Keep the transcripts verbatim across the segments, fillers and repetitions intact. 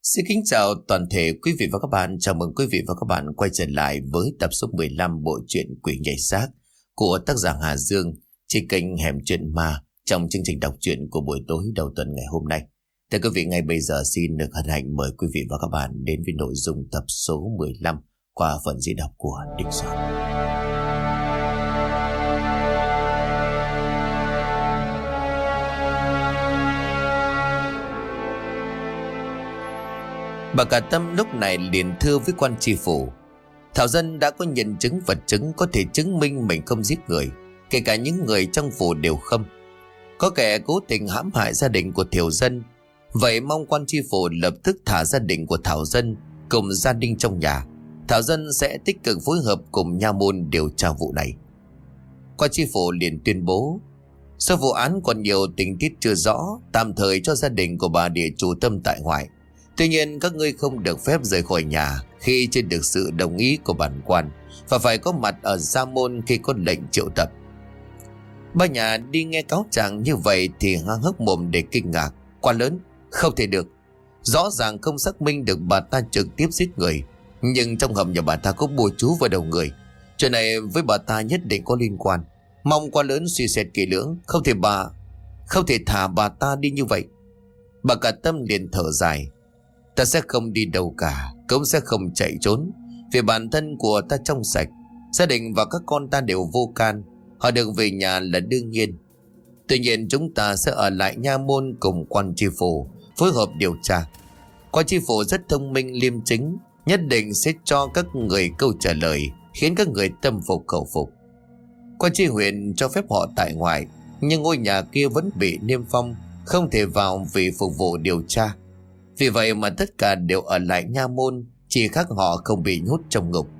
Xin kính chào toàn thể quý vị và các bạn. Chào mừng quý vị và các bạn quay trở lại với tập số mười lăm bộ truyện Quỷ Nhảy Xác của tác giả Hà Dương trên kênh Hẻm Chuyện Ma trong chương trình đọc truyện của buổi tối đầu tuần ngày hôm nay. Thưa quý vị, ngay bây giờ xin được hân hạnh mời quý vị và các bạn đến với nội dung tập số mười lăm qua phần diễn đọc của Đình Soạn. Bà Cả Tâm lúc này liền thưa với quan tri phủ: Thảo dân đã có nhân chứng vật chứng có thể chứng minh mình không giết người, kể cả những người trong phủ đều không. Có kẻ cố tình hãm hại gia đình của Thiểu dân. Vậy mong quan tri phủ lập tức thả gia đình của Thảo dân cùng gia đình trong nhà. Thảo dân sẽ tích cực phối hợp cùng nha môn điều tra vụ này. Quan tri phủ liền tuyên bố: Do vụ án còn nhiều tình tiết chưa rõ, tạm thời cho gia đình của bà địa chủ Tâm tại ngoại. Tuy nhiên các ngươi không được phép rời khỏi nhà khi chưa được sự đồng ý của bản quan, và phải có mặt ở gia môn khi có lệnh triệu tập. Ba nhà đi nghe cáo trạng như vậy thì há hốc mồm để kinh ngạc. Quá lớn, không thể được. Rõ ràng không xác minh được bà ta trực tiếp giết người, nhưng trong hầm nhà bà ta có bùa chú vào đầu người. Chuyện này với bà ta nhất định có liên quan. Mong Quá lớn suy xét kỹ lưỡng. Không thể bà Không thể thả bà ta đi như vậy. Bà Cả Tâm liền thở dài: Ta sẽ không đi đâu cả, cũng sẽ không chạy trốn. Vì bản thân của ta trong sạch, gia đình và các con ta đều vô can. Họ được về nhà là đương nhiên. Tuy nhiên chúng ta sẽ ở lại nha môn cùng quan tri phủ phối hợp điều tra. Quan tri phủ rất thông minh liêm chính, nhất định sẽ cho các người câu trả lời khiến các người tâm phục khẩu phục. Quan tri huyện cho phép họ tại ngoại, nhưng ngôi nhà kia vẫn bị niêm phong, không thể vào vì phục vụ điều tra. Vì vậy mà tất cả đều ở lại nha môn, chỉ khác họ không bị nhốt trong ngục.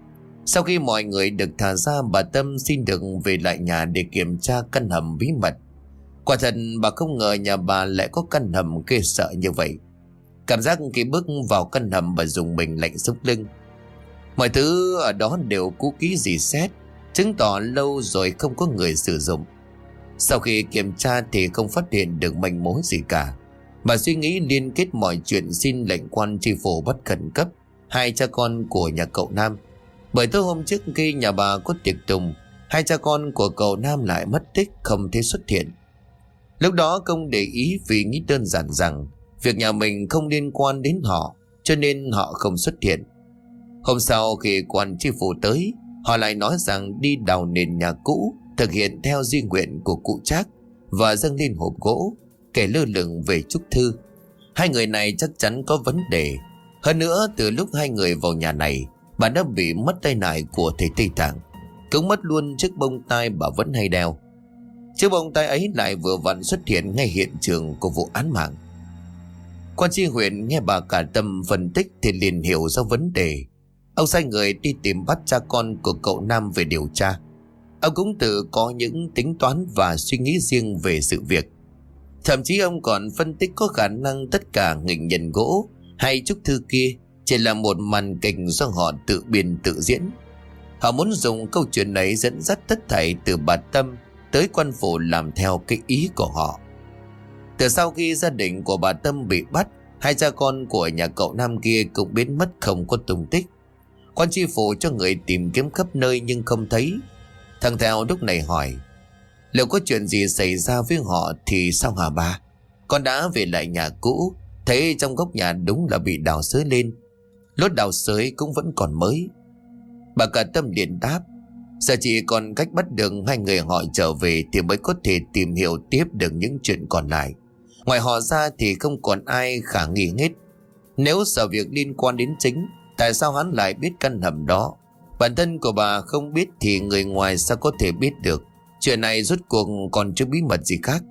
Sau khi mọi người được thả ra, bà Tâm xin được về lại nhà để kiểm tra căn hầm bí mật. Quả thật bà không ngờ nhà bà lại có căn hầm ghê sợ như vậy. Cảm giác khi bước vào căn hầm bà dùng mình lạnh sống lưng. Mọi thứ ở đó đều cũ kỹ rỉ sét, chứng tỏ lâu rồi không có người sử dụng. Sau khi kiểm tra thì không phát hiện được manh mối gì cả. Bà suy nghĩ liên kết mọi chuyện, xin lệnh quan tri phủ bắt khẩn cấp hai cha con của nhà cậu Nam. Bởi tối hôm trước khi nhà bà có tiệc tùng, hai cha con của cậu Nam lại mất tích, không thể xuất hiện. Lúc đó không để ý vì nghĩ đơn giản rằng việc nhà mình không liên quan đến họ, cho nên họ không xuất hiện. Hôm sau khi quan tri phủ tới, họ lại nói rằng đi đào nền nhà cũ, thực hiện theo di nguyện của cụ Trác và dâng lên hộp gỗ, kể lơ lửng về chúc thư. Hai người này chắc chắn có vấn đề. Hơn nữa, từ lúc hai người vào nhà này, bà đã bị mất tay nải của thầy Tây Tạng, cũng mất luôn chiếc bông tai bà vẫn hay đeo. Chiếc bông tai ấy lại vừa vặn xuất hiện ngay hiện trường của vụ án mạng. Quan tri huyện nghe bà Cả Tâm phân tích thì liền hiểu ra vấn đề. Ông sai người đi tìm bắt cha con của cậu Nam về điều tra. Ông cũng tự có những tính toán và suy nghĩ riêng về sự việc. Thậm chí ông còn phân tích có khả năng tất cả nghịch nhân gỗ hay chúc thư kia chỉ là một màn kịch do họ tự biên tự diễn. Họ muốn dùng câu chuyện này dẫn dắt tất thảy từ bà Tâm tới quan phủ làm theo cái ý của họ. Từ sau khi gia đình của bà Tâm bị bắt, hai cha con của nhà cậu Nam kia cũng biến mất không có tung tích. Quan tri phủ cho người tìm kiếm khắp nơi nhưng không thấy. Thằng Theo lúc này hỏi: Liệu có chuyện gì xảy ra với họ thì sao hả bà? Con đã về lại nhà cũ, thấy trong góc nhà đúng là bị đào xới lên. Lốt đào xới cũng vẫn còn mới. Bà Cả Tâm liền đáp: Giờ chỉ còn cách bắt được hai người họ trở về thì mới có thể tìm hiểu tiếp được những chuyện còn lại. Ngoài họ ra thì không còn ai khả nghi hết. Nếu sự việc liên quan đến chính, tại sao hắn lại biết căn hầm đó? Bản thân của bà không biết thì người ngoài sao có thể biết được? Chuyện này rốt cuộc còn chưa bí mật gì khác.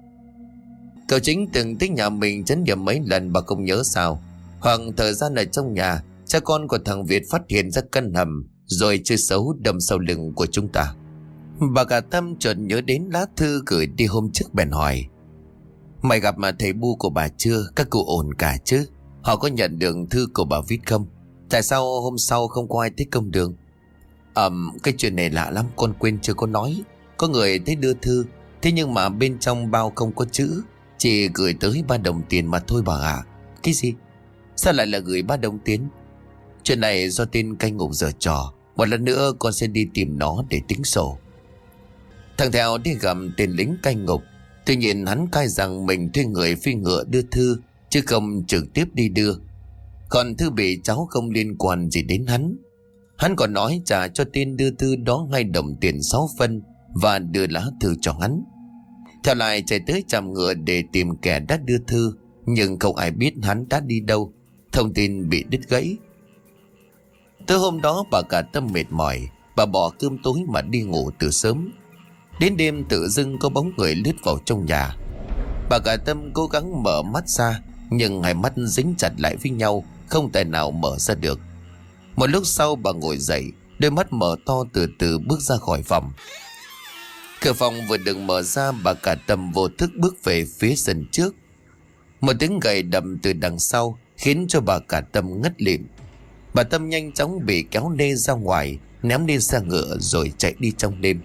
Cậu Chính từng tích nhà mình chấn điểm mấy lần bà không nhớ sao? Hoặc thời gian ở trong nhà, cha con của thằng Việt phát hiện ra căn hầm rồi chơi xấu đâm sau lưng của chúng ta. Bà Cả Tâm chợt nhớ đến lá thư gửi đi hôm trước bèn hỏi: Mày gặp mà thầy Bu của bà chưa? Các cụ ổn cả chứ? Họ có nhận được thư của bà viết không? Tại sao hôm sau không có ai tới công đường? Ờm, cái chuyện này lạ lắm, con quên chưa có nói. Có người thấy đưa thư, thế nhưng mà bên trong bao không có chữ, chỉ gửi tới ba đồng tiền mà thôi bà ạ. Cái gì? Sao lại là gửi bác Đông Tiến? Chuyện này do tên cai ngục giở trò. Một lần nữa con sẽ đi tìm nó để tính sổ. Thằng Thẹo đi gặp tên lính cai ngục. Tuy nhiên hắn cai rằng mình thuê người phi ngựa đưa thư, chứ không trực tiếp đi đưa. Còn thư bị cháu không liên quan gì đến hắn. Hắn còn nói trả cho tên đưa thư đó hai đồng tiền sáu phân và đưa lá thư cho hắn. Theo lại chạy tới chạm ngựa để tìm kẻ đã đưa thư, nhưng không ai biết hắn đã đi đâu. Thông tin bị đứt gãy. Tới hôm đó bà cả Tâm mệt mỏi, bà bỏ cơm tối mà đi ngủ từ sớm. Đến đêm tự dưng có bóng người lướt vào trong nhà. Bà cả Tâm cố gắng mở mắt ra, nhưng hai mắt dính chặt lại với nhau, không thể nào mở ra được. Một lúc sau bà ngồi dậy, đôi mắt mở to từ từ bước ra khỏi phòng. Cửa phòng vừa được mở ra, bà cả Tâm vô thức bước về phía sân trước. Một tiếng gậy đập từ đằng sau khiến cho bà cả Tâm ngất lịm. Bà Tâm nhanh chóng bị kéo lê ra ngoài, ném lên xe ngựa rồi chạy đi trong đêm.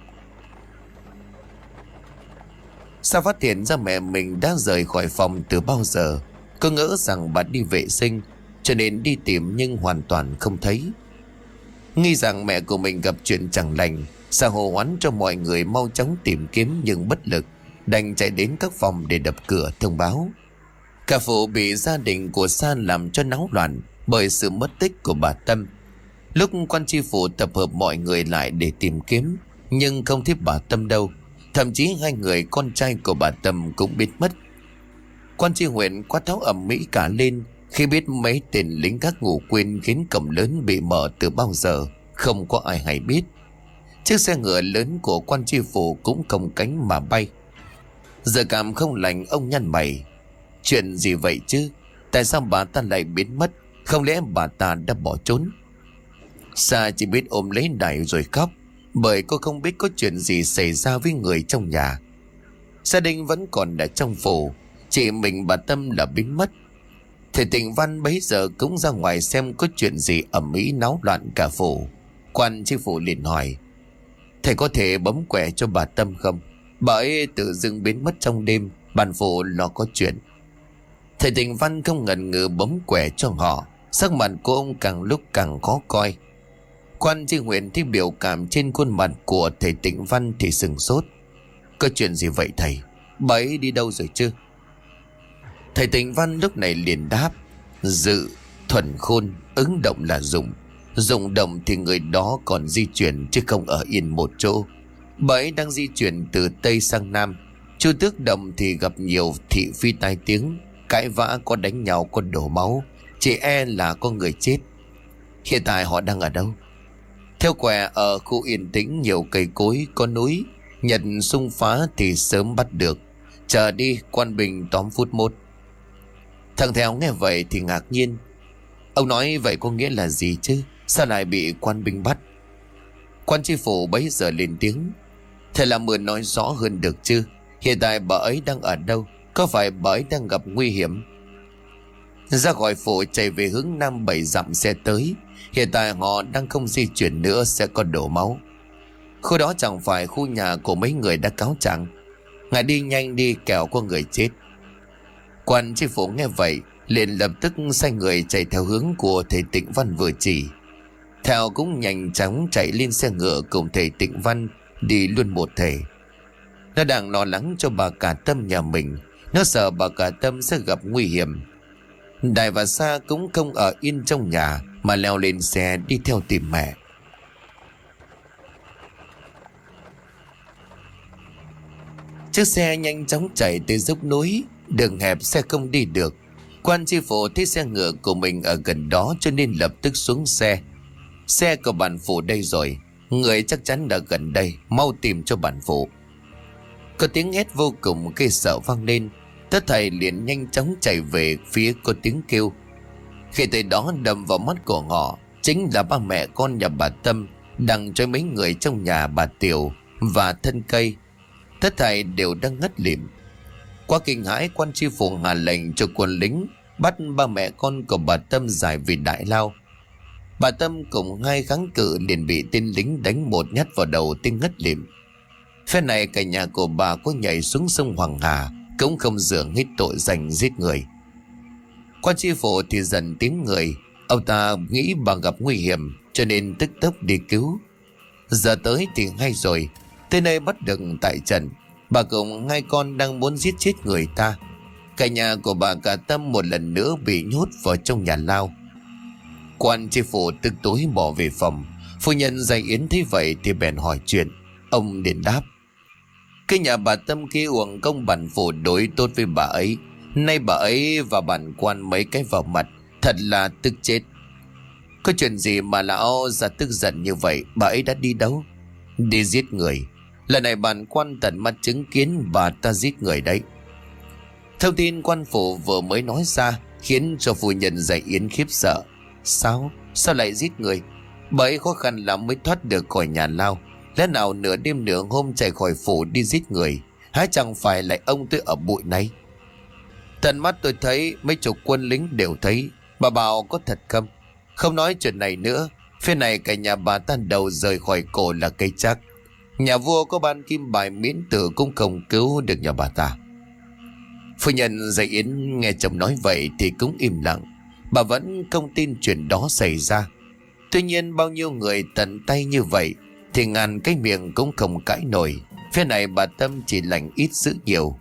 Sao phát hiện ra mẹ mình đã rời khỏi phòng từ bao giờ. Cô ngỡ rằng bà đi vệ sinh, cho nên đi tìm nhưng hoàn toàn không thấy. Nghi rằng mẹ của mình gặp chuyện chẳng lành, Sa hô hoán cho mọi người mau chóng tìm kiếm nhưng bất lực, đành chạy đến các phòng để đập cửa thông báo. Cả phủ bị gia đình của Sa làm cho náo loạn bởi sự mất tích của bà Tâm. Lúc quan tri phủ tập hợp mọi người lại để tìm kiếm, nhưng không thấy bà Tâm đâu. Thậm chí hai người con trai của bà Tâm cũng biến mất. Quan tri huyện quát tháo ầm ĩ cả lên khi biết mấy tên lính gác ngủ quên khiến cổng lớn bị mở từ bao giờ, không có ai hay biết. Chiếc xe ngựa lớn của quan tri phủ cũng không cánh mà bay. Giờ cảm không lành, ông nhăn mày. Chuyện gì vậy chứ? Tại sao bà ta lại biến mất? Không lẽ bà ta đã bỏ trốn? Sa chỉ biết ôm lấy Đại rồi khóc, bởi cô không biết có chuyện gì xảy ra với người trong nhà. Gia đình vẫn còn ở trong phủ, chỉ mình bà Tâm là biến mất. Thầy Tịnh Văn bấy giờ cũng ra ngoài xem có chuyện gì ầm ĩ náo loạn cả phủ. Quan tri phủ liền hỏi: thầy có thể bấm quẻ cho bà Tâm không? Bà ấy tự dưng biến mất trong đêm, bản phủ lo có chuyện. Thầy Tịnh Văn không ngần ngừ bấm quẻ cho họ. Sắc mặt của ông càng lúc càng khó coi. Quan tri huyện thấy biểu cảm trên khuôn mặt của thầy Tịnh Văn thì sừng sốt. Có chuyện gì vậy thầy? Bà ấy đi đâu rồi chứ? Thầy Tịnh Văn lúc này liền đáp: dự, thuần khôn, ứng động là dụng. Dụng động thì người đó còn di chuyển chứ không ở yên một chỗ. Bà ấy đang di chuyển từ Tây sang Nam. Chu Tước Động thì gặp nhiều thị phi tai tiếng, cãi vã, có đánh nhau, có đổ máu, chỉ e là có người chết. Hiện tại họ đang ở đâu? Theo quẻ ở khu yên tĩnh, nhiều cây cối, có núi. Nhật xung phá thì sớm bắt được. Chờ đi, quan binh tóm phút mốt. Thằng Theo nghe vậy thì ngạc nhiên. Ông nói vậy có nghĩa là gì chứ? Sao lại bị quan binh bắt? Quan tri phủ bấy giờ lên tiếng: thầy làm ơn nói rõ hơn được chứ? Hiện tại bà ấy đang ở đâu? Có phải bà ấy đang gặp nguy hiểm? Ra khỏi phủ chạy về hướng nam bảy dặm xe tới. Hiện tại họ đang không di chuyển nữa, sẽ có đổ máu. Khu đó chẳng phải khu nhà của mấy người đã cáo trạng. Ngài đi nhanh đi, kẻo có người chết. Quan tri phủ nghe vậy liền lập tức sai người chạy theo hướng của thầy Tịnh Văn vừa chỉ. Thảo cũng nhanh chóng chạy lên xe ngựa cùng thầy Tịnh Văn đi luôn một thể. Nó đang lo lắng cho bà cả Tâm nhà mình. Nó sợ bà cả Tâm sẽ gặp nguy hiểm. Đại và Sa cũng không ở yên trong nhà mà leo lên xe đi theo tìm mẹ. Chiếc xe nhanh chóng chạy tới dốc núi. Đường hẹp xe không đi được. Quan tri phủ thấy xe ngựa của mình ở gần đó cho nên lập tức xuống xe. Xe của bản phủ đây rồi, người chắc chắn đã gần đây, mau tìm cho bản phủ. Có tiếng hét vô cùng gây sợ vang lên. Tất thầy liền nhanh chóng chạy về phía có tiếng kêu. Khi tới đó đâm vào mắt của họ chính là ba mẹ con nhà bà Tâm đang cho mấy người trong nhà bà Tiểu và thân cây. Tất thầy đều đang ngất lịm. Qua kinh hãi, quan tri phủ hạ lệnh cho quân lính bắt ba mẹ con của bà Tâm giải về đại lao. Bà Tâm cùng hai kháng cự liền bị tên lính đánh một nhát vào đầu tên ngất lịm. Phe này cả nhà của bà có nhảy xuống sông Hoàng Hà cũng không dường hết tội danh giết người. Quan tri phủ thì dần tiếng người. Ông ta nghĩ bà gặp nguy hiểm cho nên tức tốc đi cứu. Giờ tới thì hay rồi. Tới nơi bắt được tại trận, bà cùng hai con đang muốn giết chết người ta. Cả nhà của bà cả Tâm một lần nữa bị nhốt vào trong nhà lao. Quan tri phủ tức tối bỏ về phòng. Phu nhân Giai Yến thấy vậy thì bèn hỏi chuyện. Ông liền đáp: cái nhà bà Tâm kia uổng công bản phủ đối tốt với bà ấy, nay bà ấy và bản quan mấy cái vào mặt, thật là tức chết. Có chuyện gì mà lão ra tức giận như vậy? Bà ấy đã đi đâu? Đi giết người. Lần này bản quan tận mắt chứng kiến bà ta giết người đấy. Thông tin quan phủ vừa mới nói ra khiến cho phu nhân Giai Yến khiếp sợ. Sao? Sao lại giết người? Bà ấy khó khăn lắm mới thoát được khỏi nhà lao, lẽ nào nửa đêm nửa hôm chạy khỏi phủ đi giết người? Há chẳng phải lại ông tôi ở bụi này? Tận mắt tôi thấy, mấy chục quân lính đều thấy. Bà bảo có thật không? Không nói chuyện này nữa, phía này cả nhà bà tan đầu rời khỏi cổ là cây chắc. Nhà vua có ban kim bài miễn tử cũng không cứu được nhà bà ta. Phu nhân Giai Yến nghe chồng nói vậy thì cũng im lặng. Bà vẫn không tin chuyện đó xảy ra. Tuy nhiên bao nhiêu người tận tay như vậy thì ngàn cái miệng cũng không cãi nổi. Phía này bà Tâm chỉ lành ít giữ nhiều.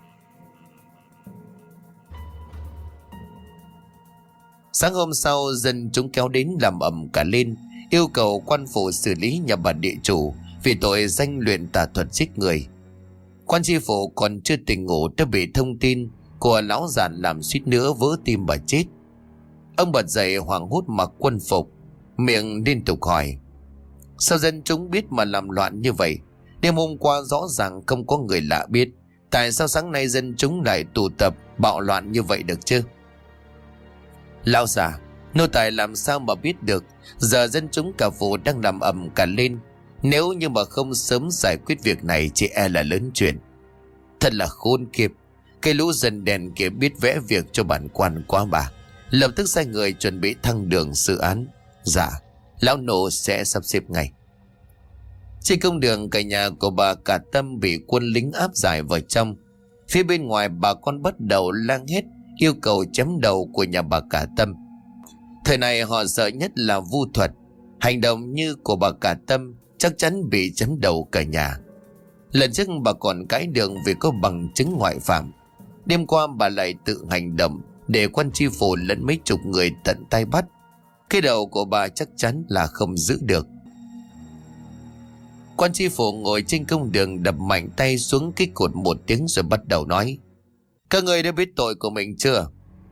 Sáng hôm sau, dân chúng kéo đến làm ầm cả lên, yêu cầu quan phủ xử lý nhà bà địa chủ vì tội danh luyện tà thuật giết người. Quan tri phủ còn chưa tỉnh ngủ đã bị thông tin của lão giàn làm suýt nữa vỡ tim bà chết. Ông bật dậy hoảng hốt mặc quân phục, miệng liên tục hỏi: sao dân chúng biết mà làm loạn như vậy? Đêm hôm qua rõ ràng không có người lạ biết, tại sao sáng nay dân chúng lại tụ tập bạo loạn như vậy được chứ? Lão già, nô tài làm sao mà biết được? Giờ dân chúng cả phủ đang làm ầm cả lên. Nếu như mà không sớm giải quyết việc này chỉ e là lớn chuyện. Thật là khốn kiếp. Cái lũ dân đèn kia biết vẽ việc cho bản quan quá bà. Lập tức sai người chuẩn bị thăng đường xử án. Dạ, lão nô sẽ sắp xếp ngay. Trên công đường, cả nhà của bà cả Tâm bị quân lính áp giải vào trong. Phía bên ngoài bà con bắt đầu lang hét yêu cầu chém đầu của nhà bà cả Tâm. Thời này họ sợ nhất là vu thuật. Hành động như của bà cả Tâm chắc chắn bị chém đầu cả nhà. Lần trước bà còn cãi đường vì có bằng chứng ngoại phạm. Đêm qua bà lại tự hành động để quan tri phủ lẫn mấy chục người tận tay bắt. Cái đầu của bà chắc chắn là không giữ được. Quan tri phủ ngồi trên công đường đập mạnh tay xuống cái cột một tiếng rồi bắt đầu nói: các người đã biết tội của mình chưa?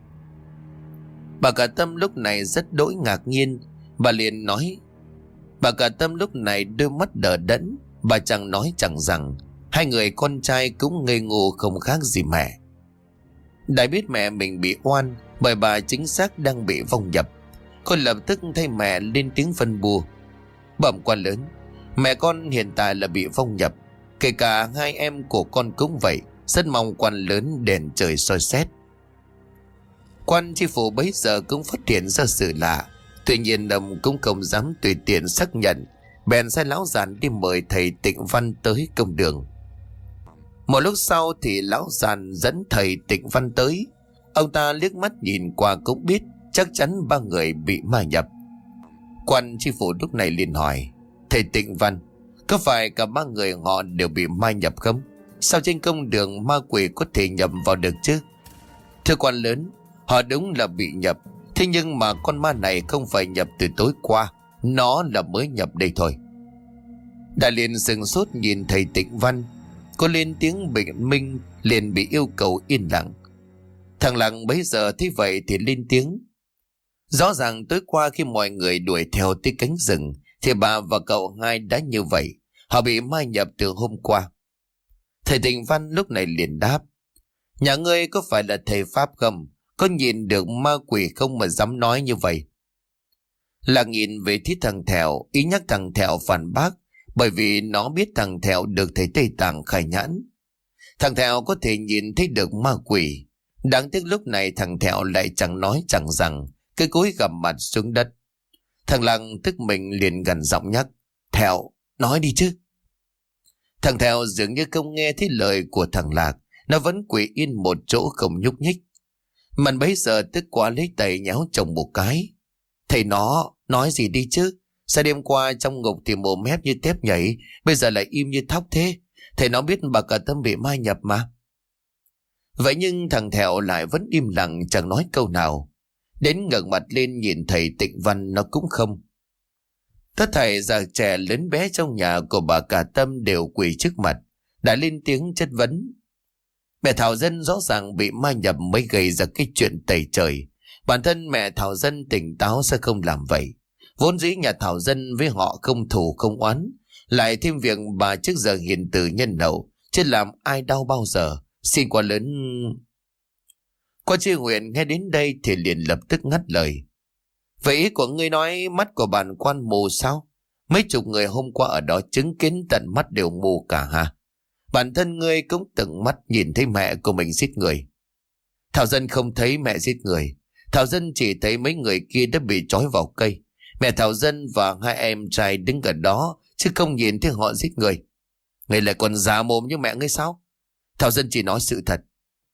Bà cả Tâm lúc này rất đỗi ngạc nhiên. Bà liền nói. Bà cả Tâm lúc này đôi mắt đờ đẫn. Bà chẳng nói chẳng rằng. Hai người con trai cũng ngây ngô không khác gì mẹ. Đã biết mẹ mình bị oan bởi bà chính xác đang bị vong nhập. Con lập tức thay mẹ lên tiếng phân bua. Bẩm quan lớn, mẹ con hiện tại là bị vong nhập. Kể cả hai em của con cũng vậy. Rất mong quan lớn đèn trời soi xét. Quan tri phủ bấy giờ cũng phát hiện ra sự lạ. Tuy nhiên ông cũng không dám tùy tiện xác nhận. Bèn sai lão giàn đi mời thầy Tịnh Văn tới công đường. Một lúc sau thì lão giàn dẫn thầy Tịnh Văn tới. Ông ta liếc mắt nhìn qua cũng biết chắc chắn ba người bị ma nhập. Quan tri phủ lúc này liền hỏi: thầy Tịnh Văn, có phải cả ba người họ đều bị ma nhập không? Sao trên công đường ma quỷ có thể nhập vào được chứ? Thưa quan lớn, họ đúng là bị nhập. Thế nhưng mà con ma này không phải nhập từ tối qua, nó là mới nhập đây thôi. Đại liền sừng sốt nhìn thầy Tịnh Văn. Cô lên tiếng bình minh liền bị yêu cầu yên lặng. Thằng Lặng bấy giờ thấy vậy thì lên tiếng. Rõ ràng tối qua khi mọi người đuổi theo tới cánh rừng thì bà và cậu hai đã như vậy. Họ bị ma nhập từ hôm qua. Thầy Tịnh Văn lúc này liền đáp: nhà ngươi có phải là thầy Pháp không? Có nhìn được ma quỷ không mà dám nói như vậy? Là nhìn về thiết thằng Thẹo, ý nhắc thằng Thẹo phản bác, bởi vì nó biết thằng Thẹo được thầy Tây Tạng khai nhãn. Thằng Thẹo có thể nhìn thấy được ma quỷ. Đáng tiếc lúc này thằng Thẹo lại chẳng nói chẳng rằng, cái cúi gằm mặt xuống đất. Thằng Lăng tức mình liền gần giọng nhắc: Thẹo, nói đi chứ. Thằng Thẹo dường như không nghe thấy lời của thằng Lạc. Nó vẫn quỳ yên một chỗ không nhúc nhích. Mận bấy giờ tức quá lấy tay nhéo chồng một cái. Thầy nó, nói gì đi chứ? Sao đêm qua trong ngục thì mồm mép như tép nhảy, bây giờ lại im như thóc thế? Thầy nó biết bà cả Tâm bị mai nhập mà. Vậy nhưng thằng Thẹo lại vẫn im lặng chẳng nói câu nào. Đến ngẩng mặt lên nhìn thầy Tịnh Văn nó cũng không. Tất thảy già trẻ lớn bé trong nhà của bà cả Tâm đều quỳ trước mặt, đã lên tiếng chất vấn. Mẹ Thảo Dân rõ ràng bị ma nhập mới gây ra cái chuyện tày trời. Bản thân mẹ Thảo Dân tỉnh táo sẽ không làm vậy. Vốn dĩ nhà Thảo Dân với họ không thù không oán, lại thêm việc bà trước giờ hiền từ nhân hậu, chứ làm ai đau bao giờ. Xin quá lớn. Quan tri huyện nghe đến đây thì liền lập tức ngắt lời. Vậy ý của ngươi nói mắt của bản quan mù sao? Mấy chục người hôm qua ở đó chứng kiến tận mắt đều mù cả hả? Bản thân ngươi cũng từng mắt nhìn thấy mẹ của mình giết người. Thảo Dân không thấy mẹ giết người. Thảo Dân chỉ thấy mấy người kia đã bị trói vào cây. Mẹ Thảo Dân và hai em trai đứng ở đó, chứ không nhìn thấy họ giết người. Ngươi lại còn giả mồm như mẹ ngươi sao? Thảo Dân chỉ nói sự thật.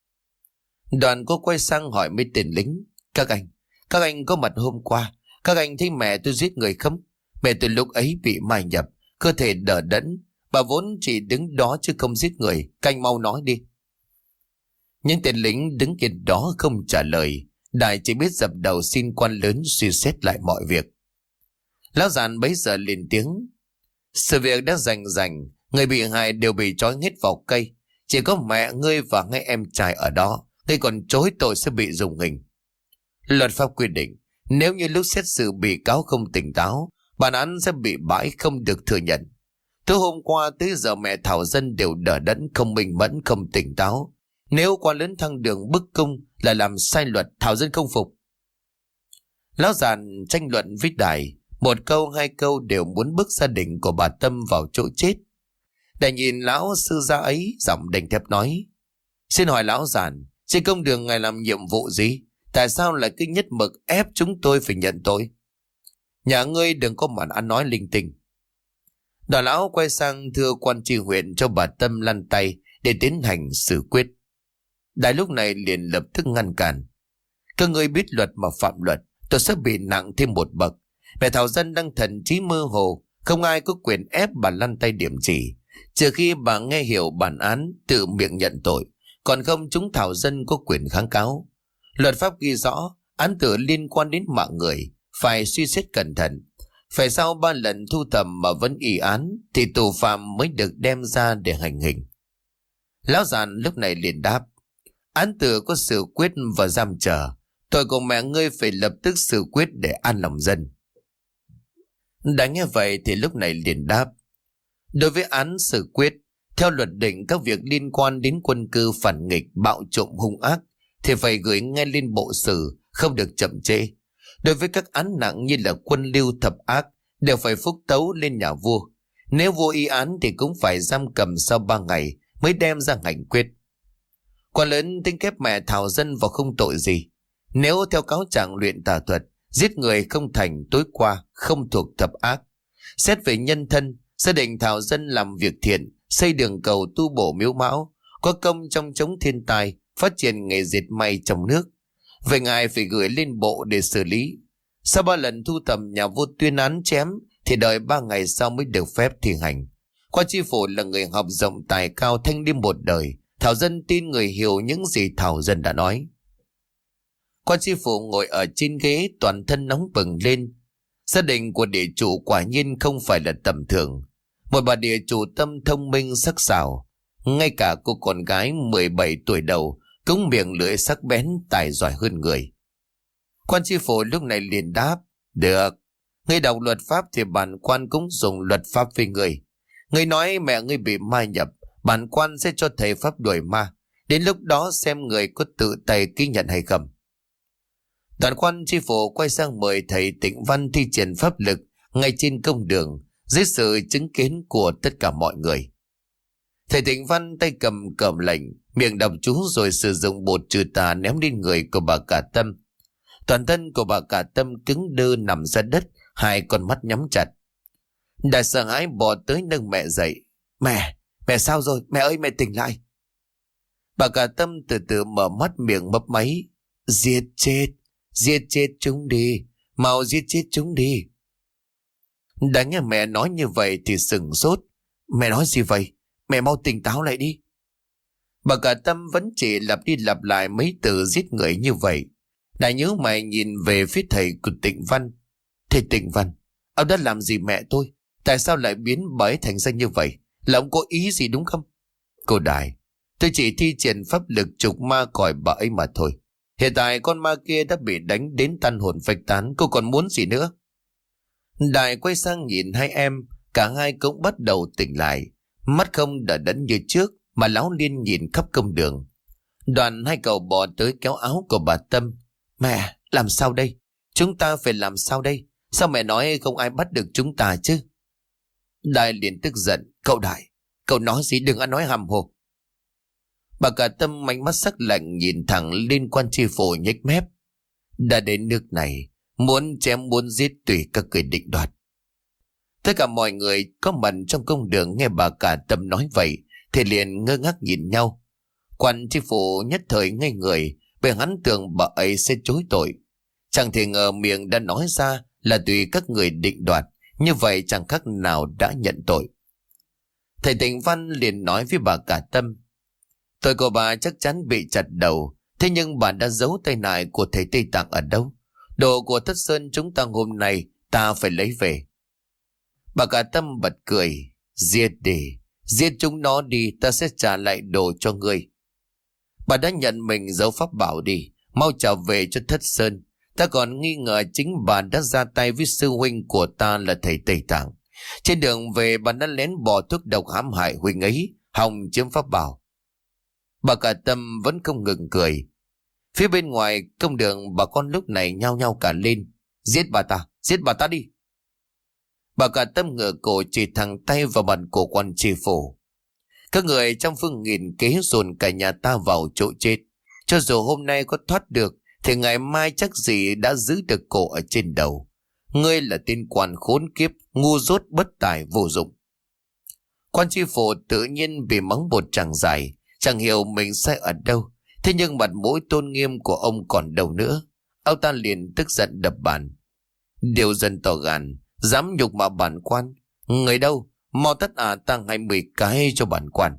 Đoàn cô quay sang hỏi mấy tên lính. Các anh, các anh có mặt hôm qua, các anh thấy mẹ tôi giết người không? Mẹ tôi lúc ấy bị mai nhập, cơ thể đờ đẫn. Bà vốn chỉ đứng đó chứ không giết người. Các anh mau nói đi. Những tên lính đứng yên đó không trả lời. Đại chỉ biết dập đầu xin quan lớn suy xét lại mọi việc. Lão giàn bấy giờ lên tiếng. Sự việc đã rành rành, người bị hại đều bị trói hết vào cây. Chỉ có mẹ ngươi và ngay em trai ở đó. Ngươi còn chối tội sẽ bị dùng hình. Luật pháp quy định, nếu như lúc xét xử bị cáo không tỉnh táo, bản án sẽ bị bãi không được thừa nhận. Từ hôm qua tới giờ mẹ Thảo Dân đều đờ đẫn, không minh mẫn, không tỉnh táo. Nếu quan lớn thăng đường bức cung là làm sai luật, Thảo Dân không phục. Lão giàn tranh luận với Đại, một câu hai câu đều muốn bức gia đình của bà Tâm vào chỗ chết. Đại nhìn lão sư gia ấy, giọng đành thép nói. Xin hỏi lão giàn, trên công đường ngài làm nhiệm vụ gì? Tại sao lại cứ nhất mực ép chúng tôi phải nhận tội? Nhà ngươi đừng có mà ăn nói linh tinh. Đoàn lão quay sang thưa quan tri huyện cho bà Tâm lăn tay để tiến hành xử quyết. Đại lúc này liền lập tức ngăn cản. Các ngươi biết luật mà phạm luật, tôi sẽ bị nặng thêm một bậc. Mẹ Thảo Dân đang thần trí mơ hồ, không ai có quyền ép bà lăn tay điểm chỉ, trừ khi bà nghe hiểu bản án tự miệng nhận tội, còn không chúng Thảo Dân có quyền kháng cáo. Luật pháp ghi rõ án tử liên quan đến mạng người phải suy xét cẩn thận. Phải sau ba lần thu thẩm mà vẫn y án thì tù phạm mới được đem ra để hành hình. Lão giàn lúc này liền đáp. Án tử có xử quyết và giam chờ. Tội của mẹ ngươi phải lập tức xử quyết để an lòng dân. Đã nghe vậy thì lúc này liền đáp. Đối với án xử quyết, theo luật định các việc liên quan đến quân cư phản nghịch, bạo trộm hung ác thì phải gửi ngay lên bộ xử, không được chậm trễ. Đối với các án nặng như là quân lưu thập ác đều phải phúc tấu lên nhà vua. Nếu vua y án thì cũng phải giam cầm sau ba ngày mới đem ra hành quyết. Quan lớn tính kép mẹ Thảo Dân vào không tội gì. Nếu theo cáo trạng luyện tà thuật, giết người không thành tối qua, không thuộc thập ác. Xét về nhân thân, gia đình Thảo Dân làm việc thiện, xây đường cầu tu bổ miếu mão, có công trong chống thiên tai, phát triển nghề dệt may trong nước. Về ngài phải gửi lên bộ để xử lý. Sau ba lần thu thẩm nhà vua tuyên án chém thì đợi ba ngày sau mới được phép thi hành. Quan tri phủ là người học rộng tài cao thanh liêm một đời. Thảo Dân tin người hiểu những gì Thảo Dân đã nói. Quan tri phủ ngồi ở trên ghế toàn thân nóng bừng lên. Gia đình của địa chủ quả nhiên không phải là tầm thường. Một bà địa chủ tâm thông minh sắc sảo. Ngay cả cô con gái mười bảy tuổi đầu cũng miệng lưỡi sắc bén tài giỏi hơn người. Quan tri phủ lúc này liền đáp. Được, ngươi đọc luật pháp thì bản quan cũng dùng luật pháp với ngươi. Ngươi nói mẹ ngươi bị ma nhập, bản quan sẽ cho thầy pháp đuổi ma. Đến lúc đó xem người có tự tay ký nhận hay không. Đoàn quan tri phủ quay sang mời thầy Tịnh Văn thi triển pháp lực ngay trên công đường dưới sự chứng kiến của tất cả mọi người. Thầy Tịnh Văn tay cầm cẩm lệnh, miệng đọc chú rồi sử dụng bột trừ tà ném lên người của bà cả Tâm. Toàn thân của bà cả Tâm cứng đơ nằm ra đất, hai con mắt nhắm chặt. Đại sợ hãi bò tới nâng mẹ dậy. Mẹ, mẹ sao rồi? Mẹ ơi, mẹ tỉnh lại. Bà cả Tâm từ từ mở mắt, miệng mấp máy. Giết chết, giết chết chúng đi, mau giết chết chúng đi. Đã nghe mẹ nói như vậy thì sửng sốt. Mẹ nói gì vậy? Mẹ mau tỉnh táo lại đi. Bà cả Tâm vẫn chỉ lặp đi lặp lại mấy từ giết người như vậy. Đại nhớ mày nhìn về phía thầy của Tịnh Văn. Thầy Tịnh Văn, ông đã làm gì mẹ tôi? Tại sao lại biến bà ấy thành ra như vậy? Là ông có ý gì đúng không? Cô Đại, tôi chỉ thi triển pháp lực trục ma còi bà ấy mà thôi. Hiện tại con ma kia đã bị đánh đến tan hồn phách tán, cô còn muốn gì nữa? Đại quay sang nhìn hai em, cả hai cũng bắt đầu tỉnh lại. Mắt không đờ đẫn như trước mà láo liên nhìn khắp công đường. Đoàn hai cậu bò tới kéo áo của bà Tâm. Mẹ, làm sao đây? Chúng ta phải làm sao đây? Sao mẹ nói không ai bắt được chúng ta chứ? Đại liền tức giận. Cậu Đại, cậu nói gì đừng ăn nói hàm hồ. Bà cả Tâm ánh mắt sắc lạnh nhìn thẳng lên quan tri phủ nhếch mép. Đã đến nước này, muốn chém muốn giết tùy các người định đoạt. Tất cả mọi người có mặt trong công đường nghe bà cả Tâm nói vậy thì liền ngơ ngác nhìn nhau. Quan tri phủ nhất thời ngây người, bởi hắn tưởng bà ấy sẽ chối tội. Chẳng thể ngờ miệng đã nói ra là tùy các người định đoạt, như vậy chẳng khác nào đã nhận tội. Thầy Tịnh Văn liền nói với bà cả Tâm. Tội của bà chắc chắn bị chặt đầu, thế nhưng bà đã giấu tay nải của thầy Tây Tạng ở đâu? Đồ của Thất Sơn chúng ta hôm nay ta phải lấy về. Bà cả Tâm bật cười. Giết đi, giết chúng nó đi, ta sẽ trả lại đồ cho ngươi. Bà đã nhận mình giấu pháp bảo đi, mau trở về cho Thất Sơn. Ta còn nghi ngờ chính bà đã ra tay với sư huynh của ta là thầy Tây Tạng. Trên đường về bà đã lén bỏ thuốc độc hãm hại huynh ấy, hòng chiếm pháp bảo. Bà cả Tâm vẫn không ngừng cười. Phía bên ngoài công đường bà con lúc này nhao nhao cả lên. Giết bà ta, giết bà ta đi. Bà cả Tâm ngửa cổ chỉ thẳng tay vào mặt của quan tri phủ. Các người trong phương nghìn kế dồn cả nhà ta vào chỗ chết. Cho dù hôm nay có thoát được thì ngày mai chắc gì đã giữ được cổ ở trên đầu. Ngươi là tên quan khốn kiếp, ngu dốt bất tài vô dụng. Quan tri phủ tự nhiên bị mắng một tràng dài, chẳng hiểu mình sai ở đâu. Thế nhưng mặt mũi tôn nghiêm của ông còn đâu nữa. Ông ta liền tức giận đập bàn. Điều dân tỏ gan, dám nhục mạ bản quan. Người đâu, mau tất ả tăng hai mươi cái cho bản quan.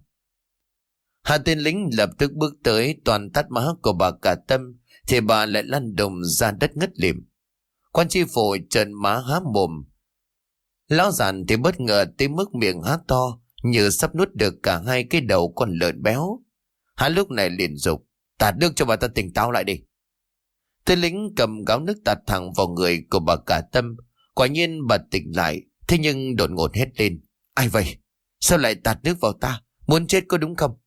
Hai tên lính lập tức bước tới toàn tát má của bà cả Tâm, thì bà lại lăn đùng ra đất ngất lịm. Quan tri phủ trợn má há mồm. Lão giàn thì bất ngờ tới mức miệng há to, như sắp nuốt được cả hai cái đầu con lợn béo. Hắn lúc này liền dục. Tạt nước cho bà ta tỉnh táo lại đi. Tên lính cầm gáo nước tạt thẳng vào người của bà cả Tâm. Quả nhiên bà tỉnh lại, thế nhưng đột ngột hét lên. Ai vậy? Sao lại tạt nước vào ta? Muốn chết có đúng không?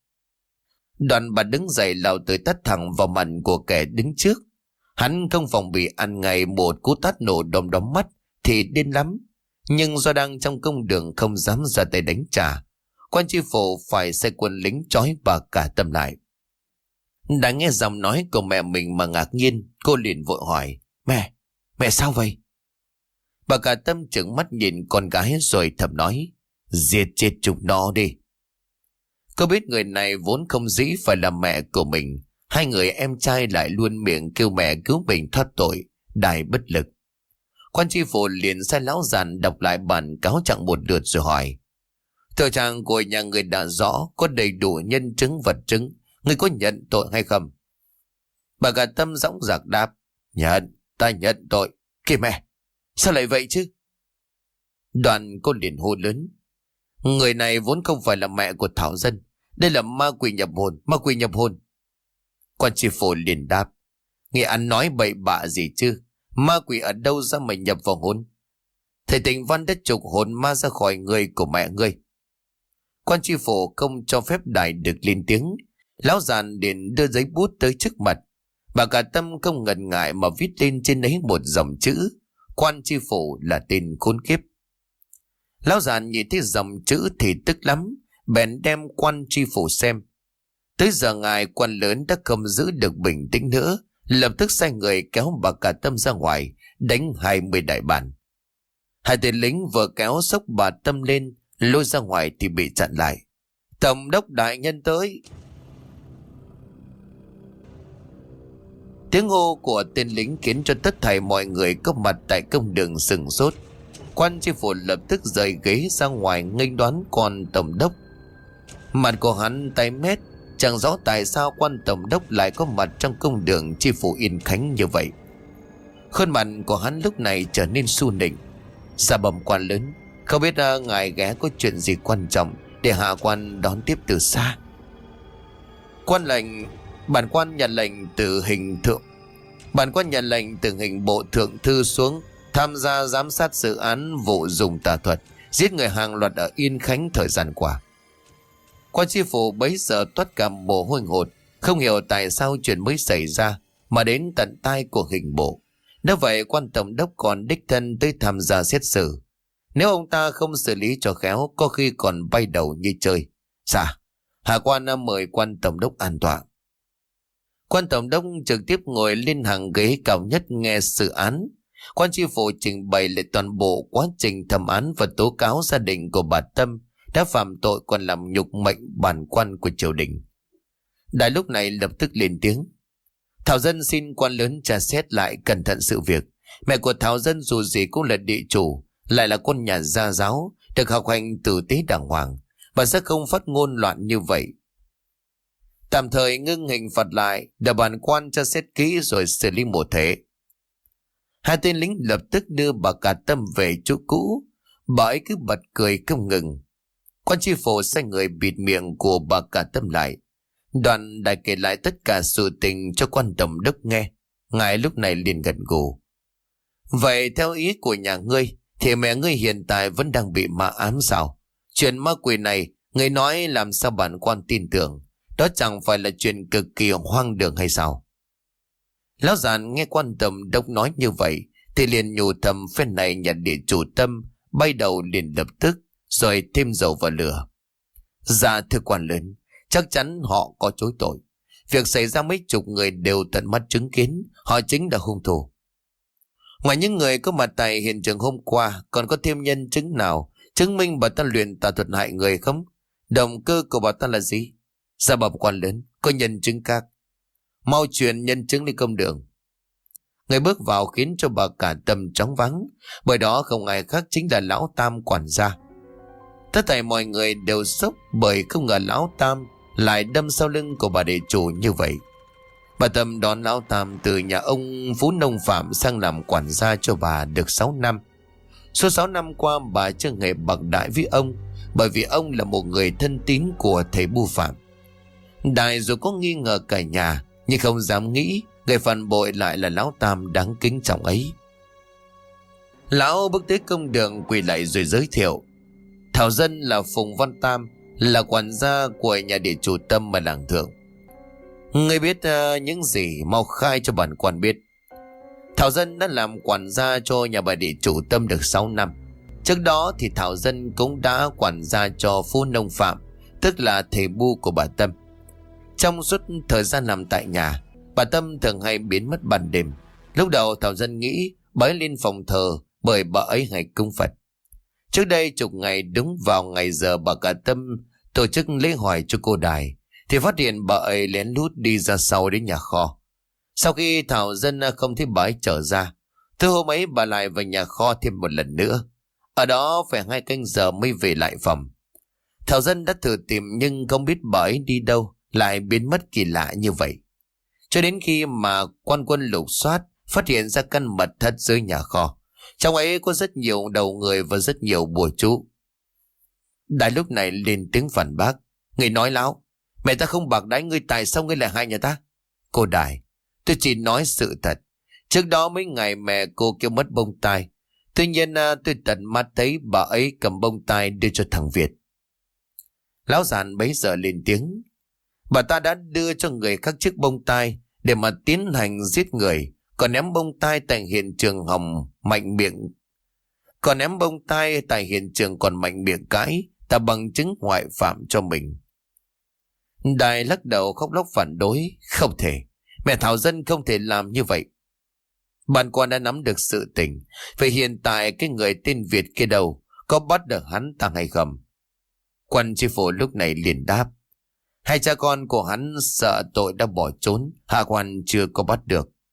Đoàn bà đứng dậy lao tới tát thẳng vào mặt của kẻ đứng trước. Hắn không phòng bị ăn ngay một cú tát nổ đom đóm mắt thì điên lắm. Nhưng do đang trong công đường không dám ra tay đánh trả, quan tri phủ phải sai quân lính trói bà cả Tâm lại. Đã nghe giọng nói của mẹ mình mà ngạc nhiên, cô liền vội hỏi. Mẹ, mẹ sao vậy? Bà cả Tâm trừng mắt nhìn con gái rồi thầm nói. Giết chết chúng nó đi. Cô biết người này vốn không dĩ phải là mẹ của mình. Hai người em trai lại luôn miệng kêu mẹ cứu mình thoát tội, đài bất lực. Quan tri phủ liền sai lão giàn đọc lại bản cáo trạng một lượt rồi hỏi. Tội trạng của nhà người đã rõ, có đầy đủ nhân chứng vật chứng, người có nhận tội hay không? Bà cả Tâm dõng dạc đáp. Nhận, ta nhận tội. Kìa mẹ, sao lại vậy chứ? Đoàn cô liền hô lớn. Người này vốn không phải là mẹ của Thảo Dân. Đây là ma quỷ nhập hồn, ma quỷ nhập hồn. Quan tri phủ liền đáp. Nghe ăn nói bậy bạ gì chứ? Ma quỷ ở đâu ra mà nhập vào hồn? Thầy Tịnh Văn đã trục hồn ma ra khỏi người của mẹ ngươi. Quan tri phủ không cho phép Đại được lên tiếng. Lão giàn liền đưa giấy bút tới trước mặt. Bà cả Tâm không ngần ngại mà viết lên trên ấy một dòng chữ. Quan tri phủ là tên khốn kiếp. Lão giàn nhìn thấy dòng chữ thì tức lắm, bèn đem quan tri phủ xem. Tới giờ ngài quan lớn đã không giữ được bình tĩnh nữa, lập tức sai người kéo bà cả Tâm ra ngoài, đánh hai mươi đại bản. Hai tên lính vừa kéo xốc bà Tâm lên, lôi ra ngoài thì bị chặn lại. Tổng đốc đại nhân tới. Tiếng hô của tên lính khiến cho tất thảy mọi người có mặt tại công đường sửng sốt. Quan tri phủ lập tức rời ghế ra ngoài nghênh đón quan tổng đốc. Mặt của hắn tái mét, chẳng rõ tại sao quan tổng đốc lại có mặt trong công đường tri phủ Yên Khánh như vậy. Khuôn mặt của hắn lúc này trở nên su nịnh. Dạ bẩm quan lớn, không biết uh, ngài ghé có chuyện gì quan trọng để hạ quan đón tiếp từ xa. Quan lệnh, bản quan nhận lệnh từ hình thượng bản quan nhận lệnh từ hình bộ thượng thư xuống tham gia giám sát dự án vụ dùng tà thuật giết người hàng loạt ở Yên Khánh thời gian qua. Quan tri phủ bấy giờ toát cả mồ hôi hột, không hiểu tại sao chuyện mới xảy ra mà đến tận tai của hình bộ. Nếu vậy quan tổng đốc còn đích thân tới tham gia xét xử. Nếu ông ta không xử lý cho khéo, có khi còn bay đầu như chơi. Dạ, hạ quan mời quan tổng đốc an tọa. Quan tổng đốc trực tiếp ngồi lên hàng ghế cao nhất nghe xử án. Quan tri phủ trình bày lại toàn bộ quá trình thẩm án và tố cáo gia đình của bà Tâm đã phạm tội còn làm nhục mệnh bản quan của triều đình. Đại lúc này lập tức lên tiếng: Thảo dân xin quan lớn tra xét lại cẩn thận sự việc. Mẹ của Thảo dân dù gì cũng là địa chủ, lại là con nhà gia giáo, được học hành tử tế đàng hoàng, và sẽ không phát ngôn loạn như vậy. Tạm thời ngưng hình phạt lại, để bản quan tra xét kỹ rồi xử lý một thể. Hai tên lính lập tức đưa bà cả Tâm về chỗ cũ. Bà ấy cứ bật cười không ngừng. Quan tri phủ sai người bịt miệng của bà cả Tâm lại. Đoàn đại kể lại tất cả sự tình cho quan tổng đốc nghe. Ngài lúc này liền gật gù. Vậy theo ý của nhà ngươi thì mẹ ngươi hiện tại vẫn đang bị ma ám sao? Chuyện ma quỷ này ngươi nói làm sao bản quan tin tưởng? Đó chẳng phải là chuyện cực kỳ hoang đường hay sao? Lão giàn nghe quan tổng đốc nói như vậy thì liền nhủ thầm phen này nhà địa chủ Tâm bay đầu liền lập tức rồi thêm dầu vào lửa. Dạ thưa quan lớn, chắc chắn họ có chối tội. Việc xảy ra mấy chục người đều tận mắt chứng kiến, họ chính là hung thủ. Ngoài những người có mặt tại hiện trường hôm qua, còn có thêm nhân chứng nào chứng minh bà ta luyện tà thuật hại người không? Động cơ của bà ta là gì? Dạ bẩm quan lớn, có nhân chứng khác. Mau truyền nhân chứng lên công đường. Người bước vào khiến cho bà cả Tâm chóng váng, bởi đó không ai khác chính là lão Tam quản gia. Tất thảy mọi người đều sốc bởi không ngờ lão Tam lại đâm sau lưng của bà địa chủ như vậy. Bà Tâm đón lão Tam từ nhà ông Phú Nông Phạm sang làm quản gia cho bà được sáu năm. Suốt sáu năm qua bà chưa hề bạc đại với ông, bởi vì ông là một người thân tín của thầy Bu Phạm. Đại dù có nghi ngờ cả nhà, nhưng không dám nghĩ người phản bội lại là lão Tam đáng kính trọng ấy. Lão bước tới công đường quỳ lại rồi giới thiệu: Thảo dân là Phùng Văn Tam, là quản gia của nhà địa chủ Tâm ở làng Thượng. Ngươi biết uh, những gì mau khai cho bản quan biết. Thảo dân đã làm quản gia cho nhà bà địa chủ Tâm được sáu năm. Trước đó thì Thảo dân cũng đã quản gia cho Phú Nông Phạm, tức là thầy Bu của bà Tâm. Trong suốt thời gian làm tại nhà, bà Tâm thường hay biến mất ban đêm. Lúc đầu Thảo dân nghĩ bà ấy lên phòng thờ bởi bà ấy hay cung Phật. Trước đây chục ngày đúng vào ngày giờ bà cả Tâm tổ chức lễ hỏi cho cô Đài, thì phát hiện bà ấy lén lút đi ra sau đến nhà kho. Sau khi Thảo dân không thấy bà ấy trở ra, từ hôm ấy bà lại vào nhà kho thêm một lần nữa. Ở đó phải hai canh giờ mới về lại phòng. Thảo dân đã thử tìm nhưng không biết bà ấy đi đâu, lại biến mất kỳ lạ như vậy. Cho đến khi mà quan quân lục soát phát hiện ra căn mật thất dưới nhà kho. Trong ấy có rất nhiều đầu người và rất nhiều bùa chú. Đại lúc này lên tiếng phản bác: Người nói láo, mẹ ta không bạc đãi ngươi, tại sao ngươi lại hại nhà ta? Cô Đài, tôi chỉ nói sự thật. Trước đó mấy ngày mẹ cô kêu mất bông tai. Tuy nhiên tôi tận mắt thấy bà ấy cầm bông tai đưa cho thằng Việt. Lão giàn bấy giờ lên tiếng: Bà ta đã đưa cho người khác chiếc bông tai để mà tiến hành giết người, còn ném bông tai tại hiện trường hòng mạnh miệng. Còn ném bông tai tại hiện trường còn mạnh miệng cãi, ta bằng chứng ngoại phạm cho mình. Đài lắc đầu khóc lóc phản đối: Không thể, mẹ Thảo dân không thể làm như vậy. Bản quan đã nắm được sự tình, vậy hiện tại cái người tên Việt kia đâu, có bắt được hắn ta hay không? Quan tri phủ lúc này liền đáp: Hai cha con của hắn sợ tội đã bỏ trốn, hạ quan chưa có bắt được.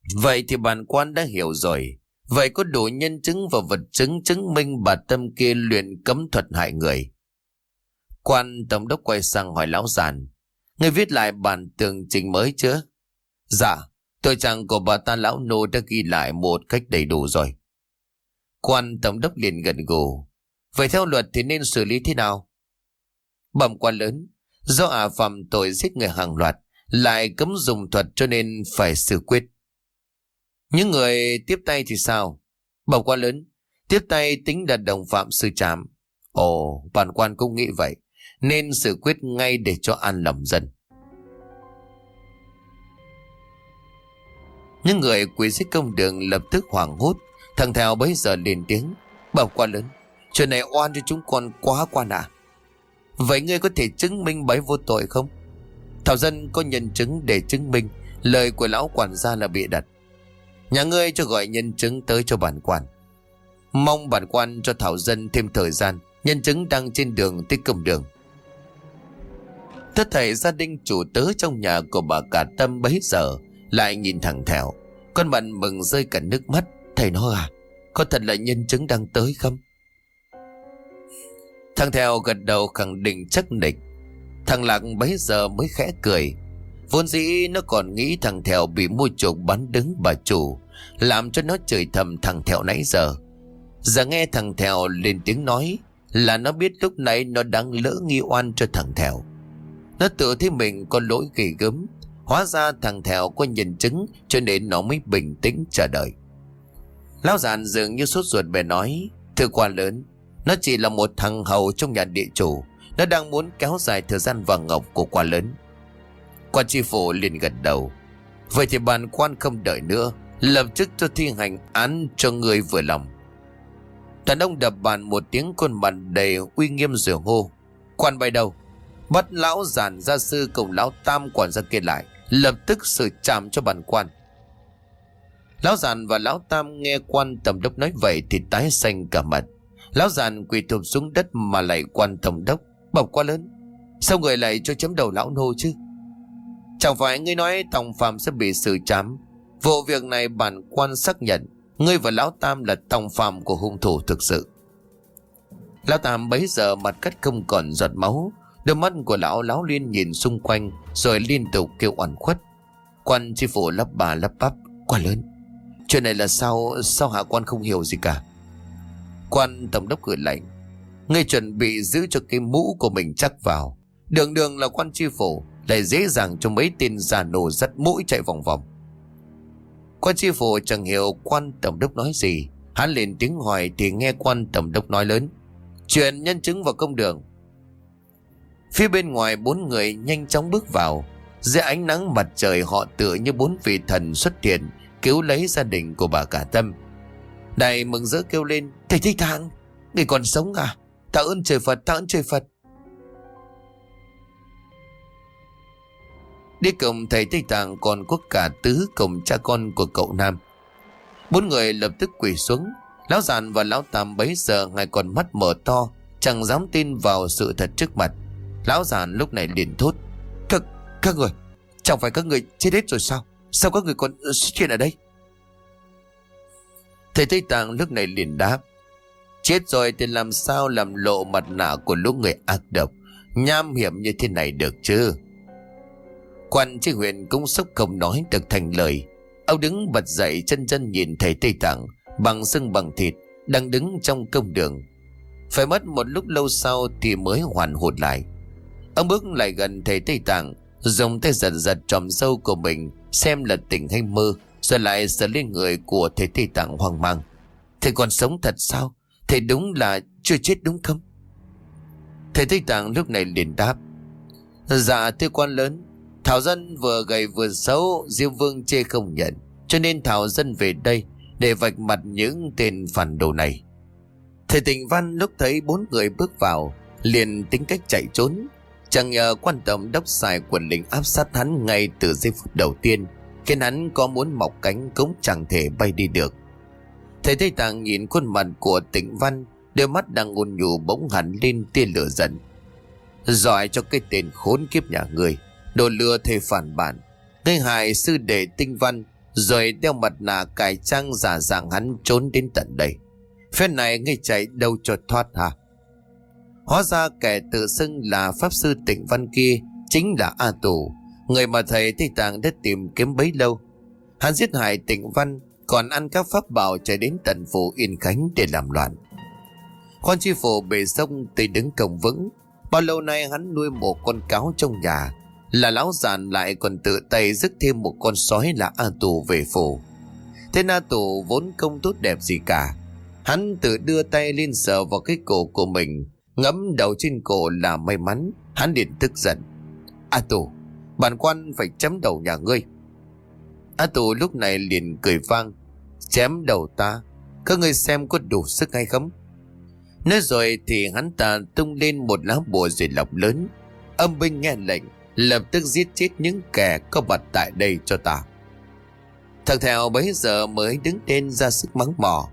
Vậy thì bản quan đã hiểu rồi. Vậy có đủ nhân chứng và vật chứng chứng minh bà Tâm kia luyện cấm thuật hại người. Quan tổng đốc quay sang hỏi lão giàn: Ngươi viết lại bản tường trình mới chưa? Dạ, tội trạng của bà ta lão nô đã ghi lại một cách đầy đủ rồi. Quan tổng đốc liền gật gù: Vậy theo luật thì nên xử lý thế nào? Bẩm quan lớn, do ả phạm tội giết người hàng loạt, lại cấm dùng thuật cho nên phải xử quyết. Những người tiếp tay thì sao? Bẩm quan lớn, tiếp tay tính là đồng phạm sư trảm. Ồ, bản quan cũng nghĩ vậy, nên xử quyết ngay để cho an lòng dân. Những người quỳ dưới công đường lập tức hoảng hốt. Thằng Thèo bấy giờ lên tiếng: Bẩm quan lớn, chuyện này oan cho chúng con quá quan à. Vậy ngươi có thể chứng minh bấy vô tội không? Thảo dân có nhân chứng để chứng minh lời của lão quản gia là bịa đặt. Nhà ngươi cho gọi nhân chứng tới cho bản quan. Mong bản quan cho Thảo dân thêm thời gian. Nhân chứng đang trên đường tới công đường. Tất thảy gia đình chủ tớ trong nhà của bà cả Tâm bấy giờ lại nhìn thằng Thèo, con mặt mừng rơi cả nước mắt. Thầy nói à, có thật là nhân chứng đang tới không? Thằng Thèo gật đầu khẳng định chắc nịch. Thằng Lạc bấy giờ mới khẽ cười. Vốn dĩ nó còn nghĩ thằng Thèo bị mua chuộc bán đứng bà chủ, làm cho nó chửi thầm thằng Thèo nãy giờ. Giờ nghe thằng Thèo lên tiếng nói là nó biết lúc nãy nó đang lỡ nghi oan cho thằng Thèo. Nó tự thấy mình có lỗi ghê gớm. Hóa ra thằng Thèo có nhân chứng, cho nên nó mới bình tĩnh chờ đợi. Lão giàn dường như sốt ruột bèn nói: Thưa quan lớn, nó chỉ là một thằng hầu trong nhà địa chủ. Nó đang muốn kéo dài thời gian vàng ngọc của quan lớn. Quan tri phủ liền gật đầu: Vậy thì bản quan không đợi nữa, lập tức cho thi hành án cho người vừa lòng. Đàn ông đập bàn một tiếng, con mặt đầy uy nghiêm rồi hô: Quan bay đâu? Bắt lão giàn gia sư cùng lão tam quản gia kia lại, lập tức xử trảm cho bản quan. Lão giàn và lão tam nghe quan tổng đốc nói vậy thì tái xanh cả mặt. Lão giàn quỳ thụp xuống đất mà lạy quan tổng đốc: Bẩm quan lớn, sao người lại cho chấm đầu lão nô chứ? Chẳng phải ngươi nói tòng phạm sẽ bị xử trảm? Vụ việc này bản quan xác nhận ngươi và lão tam là tòng phạm của hung thủ thực sự. Lão tam bấy giờ mặt cắt không còn giọt máu. Đôi mắt của lão láo liên nhìn xung quanh, rồi liên tục kêu oằn khuất. Quan tri phủ lắp bà lắp bắp: Quan lớn, chuyện này là sao? Sao hạ quan không hiểu gì cả? Quan tổng đốc gửi lệnh: Ngươi chuẩn bị giữ cho cái mũ của mình chắc vào. Đường đường là quan tri phủ, lại dễ dàng cho mấy tên già nổ dắt mũi chạy vòng vòng. Quan tri phủ chẳng hiểu quan tổng đốc nói gì. Hắn lên tiếng hỏi thì nghe quan tổng đốc nói lớn: Chuyện nhân chứng vào công đường. Phía bên ngoài bốn người nhanh chóng bước vào. Dưới ánh nắng mặt trời, họ tựa như bốn vị thần xuất hiện cứu lấy gia đình của bà cả Tâm. Đại mừng rỡ kêu lên: Thầy Tây Tạng, người còn sống à? Tạ ơn trời Phật, tạ ơn trời Phật. Đi cùng thầy Tây Tạng còn có cả Tứ cùng cha con của cậu Nam. Bốn người lập tức quỳ xuống. Lão giàn và lão tam bấy giờ ngay còn mắt mở to, chẳng dám tin vào sự thật trước mặt. Lão giàn lúc này liền thốt: Các, các người, chẳng phải các người chết hết rồi sao? Sao các người còn xuất hiện ở đây? Thầy Tây Tạng lúc này liền đáp: Chết rồi thì làm sao làm lộ mặt nạ của lũ người ác độc nham hiểm như thế này được chứ? Quan tri huyện cũng sốc không nói được thành lời. Ông đứng bật dậy, chân chân nhìn thầy Tây Tạng bằng xương bằng thịt đang đứng trong công đường. Phải mất một lúc lâu sau thì mới hoàn hồn lại. Ông bước lại gần thầy Tây Tạng, dùng tay giật giật tròm râu của mình xem là tỉnh hay mơ, rồi lại sờ lên người của thầy Tây Tạng hoang mang: Thầy còn sống thật sao? Thầy đúng là chưa chết đúng không? Thầy Tây Tạng lúc này liền đáp: Dạ thưa quan lớn, Thảo dân vừa gầy vừa xấu, Diêu Vương chê không nhận, cho nên Thảo dân về đây để vạch mặt những tên phản đồ này. Thầy Tịnh Văn lúc thấy bốn người bước vào liền tính cách chạy trốn. Chẳng nhờ quan tổng đốc xài quần lính áp sát hắn ngay từ giây phút đầu tiên, khiến hắn có muốn mọc cánh cũng chẳng thể bay đi được. Thầy Tây Tạng nhìn khuôn mặt của Tịnh Văn, đôi mắt đang ôn nhu bỗng hẳn lên tia lửa giận: Giỏi cho cái tên khốn kiếp nhà ngươi, đồ lừa thầy phản bản, ngươi hại sư đệ Tinh Văn, rồi đeo mặt nạ cải trang giả dạng hắn trốn đến tận đây. Phen này ngươi chạy đâu cho thoát hả? Hóa ra kẻ tự xưng là pháp sư Tịnh Văn kia chính là A Tù, người mà thầy Tây Tạng đã tìm kiếm bấy lâu. Hắn giết hại Tịnh Văn, còn ăn các pháp bảo chạy đến tận phủ Yên Khánh để làm loạn. Quan tri phủ bề sông thì đứng cổng vững. Bao lâu nay hắn nuôi một con cáo trong nhà, là lão giàn lại còn tự tay rước thêm một con sói là A Tù về phủ. Tên A Tù vốn không tốt đẹp gì cả. Hắn tự đưa tay lên sờ vào cái cổ của mình, ngẫm đầu trên cổ là may mắn. Hắn liền tức giận: A Tù, bản quan phải chém đầu nhà ngươi. A Tù lúc này liền cười vang: chém đầu ta? Các ngươi xem có đủ sức hay không? Nói rồi thì hắn ta tung lên một lá bùa rồi lọc lớn: âm binh nghe lệnh, lập tức giết chết những kẻ có mặt tại đây cho ta. Thằng Thèo bấy giờ mới đứng lên ra sức mắng mỏ: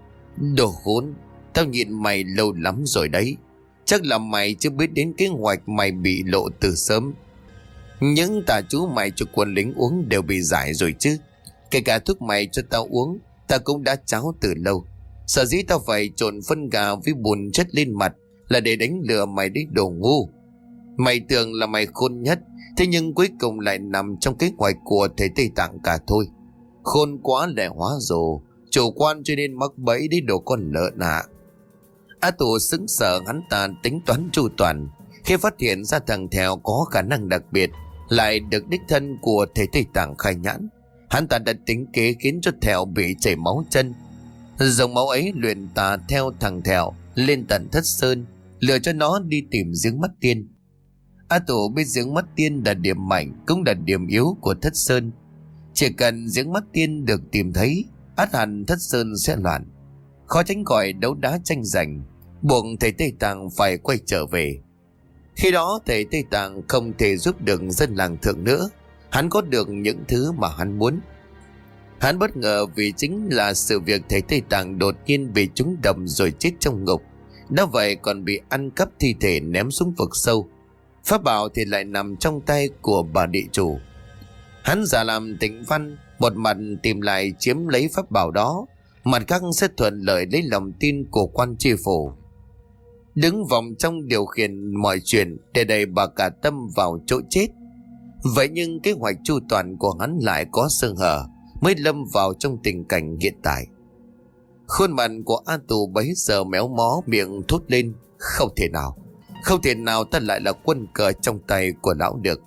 đồ khốn, tao nhịn mày lâu lắm rồi đấy. Chắc là mày chưa biết đến kế hoạch mày bị lộ từ sớm. Những tà chú mày cho quân lính uống đều bị giải rồi chứ. Kể cả thuốc mày cho tao uống, tao cũng đã cháo từ lâu. Sở dĩ tao phải trộn phân gà với bùn chất lên mặt là để đánh lừa mày đấy đồ ngu. Mày tưởng là mày khôn nhất, thế nhưng cuối cùng lại nằm trong kế hoạch của thầy Tây Tạng cả thôi. Khôn quá lại hóa rồ, chủ quan cho nên mắc bẫy đấy đồ con lợn ạ. A Tù sững sờ, hắn ta tính toán chu toàn. Khi phát hiện ra thằng Thèo có khả năng đặc biệt, lại được đích thân của thầy Tây Tạng khai nhãn, hắn ta đã tính kế khiến cho Thèo bị chảy máu chân. Dòng máu ấy luyện tà theo thằng Thèo lên tận Thất Sơn, lừa cho nó đi tìm giếng mắt tiên. A Tù biết giếng mắt tiên là điểm mạnh cũng là điểm yếu của Thất Sơn. Chỉ cần giếng mắt tiên được tìm thấy, ắt hẳn Thất Sơn sẽ loạn. Khó tránh khỏi đấu đá tranh giành, buộc thầy Tây Tạng phải quay trở về. Khi đó thầy Tây Tạng không thể giúp được dân làng Thượng nữa. Hắn có được những thứ mà hắn muốn. Hắn bất ngờ vì chính là sự việc thầy Tây Tạng đột nhiên bị trúng đầm rồi chết trong ngục. Đã vậy còn bị ăn cắp thi thể ném xuống vực sâu. Pháp bảo thì lại nằm trong tay của bà địa chủ. Hắn giả làm Tịnh Văn, một mặt tìm lại chiếm lấy pháp bảo đó, mặt khác sẽ thuận lợi lấy lòng tin của quan tri phủ, đứng vòng trong điều khiển mọi chuyện để đẩy bà Cả Tâm vào chỗ chết. Vậy nhưng kế hoạch chu toàn của hắn lại có sơ hở, mới lâm vào trong tình cảnh hiện tại. Khuôn mặt của A Tù bấy giờ méo mó, miệng thốt lên: không thể nào, không thể nào ta lại là quân cờ trong tay của lão được.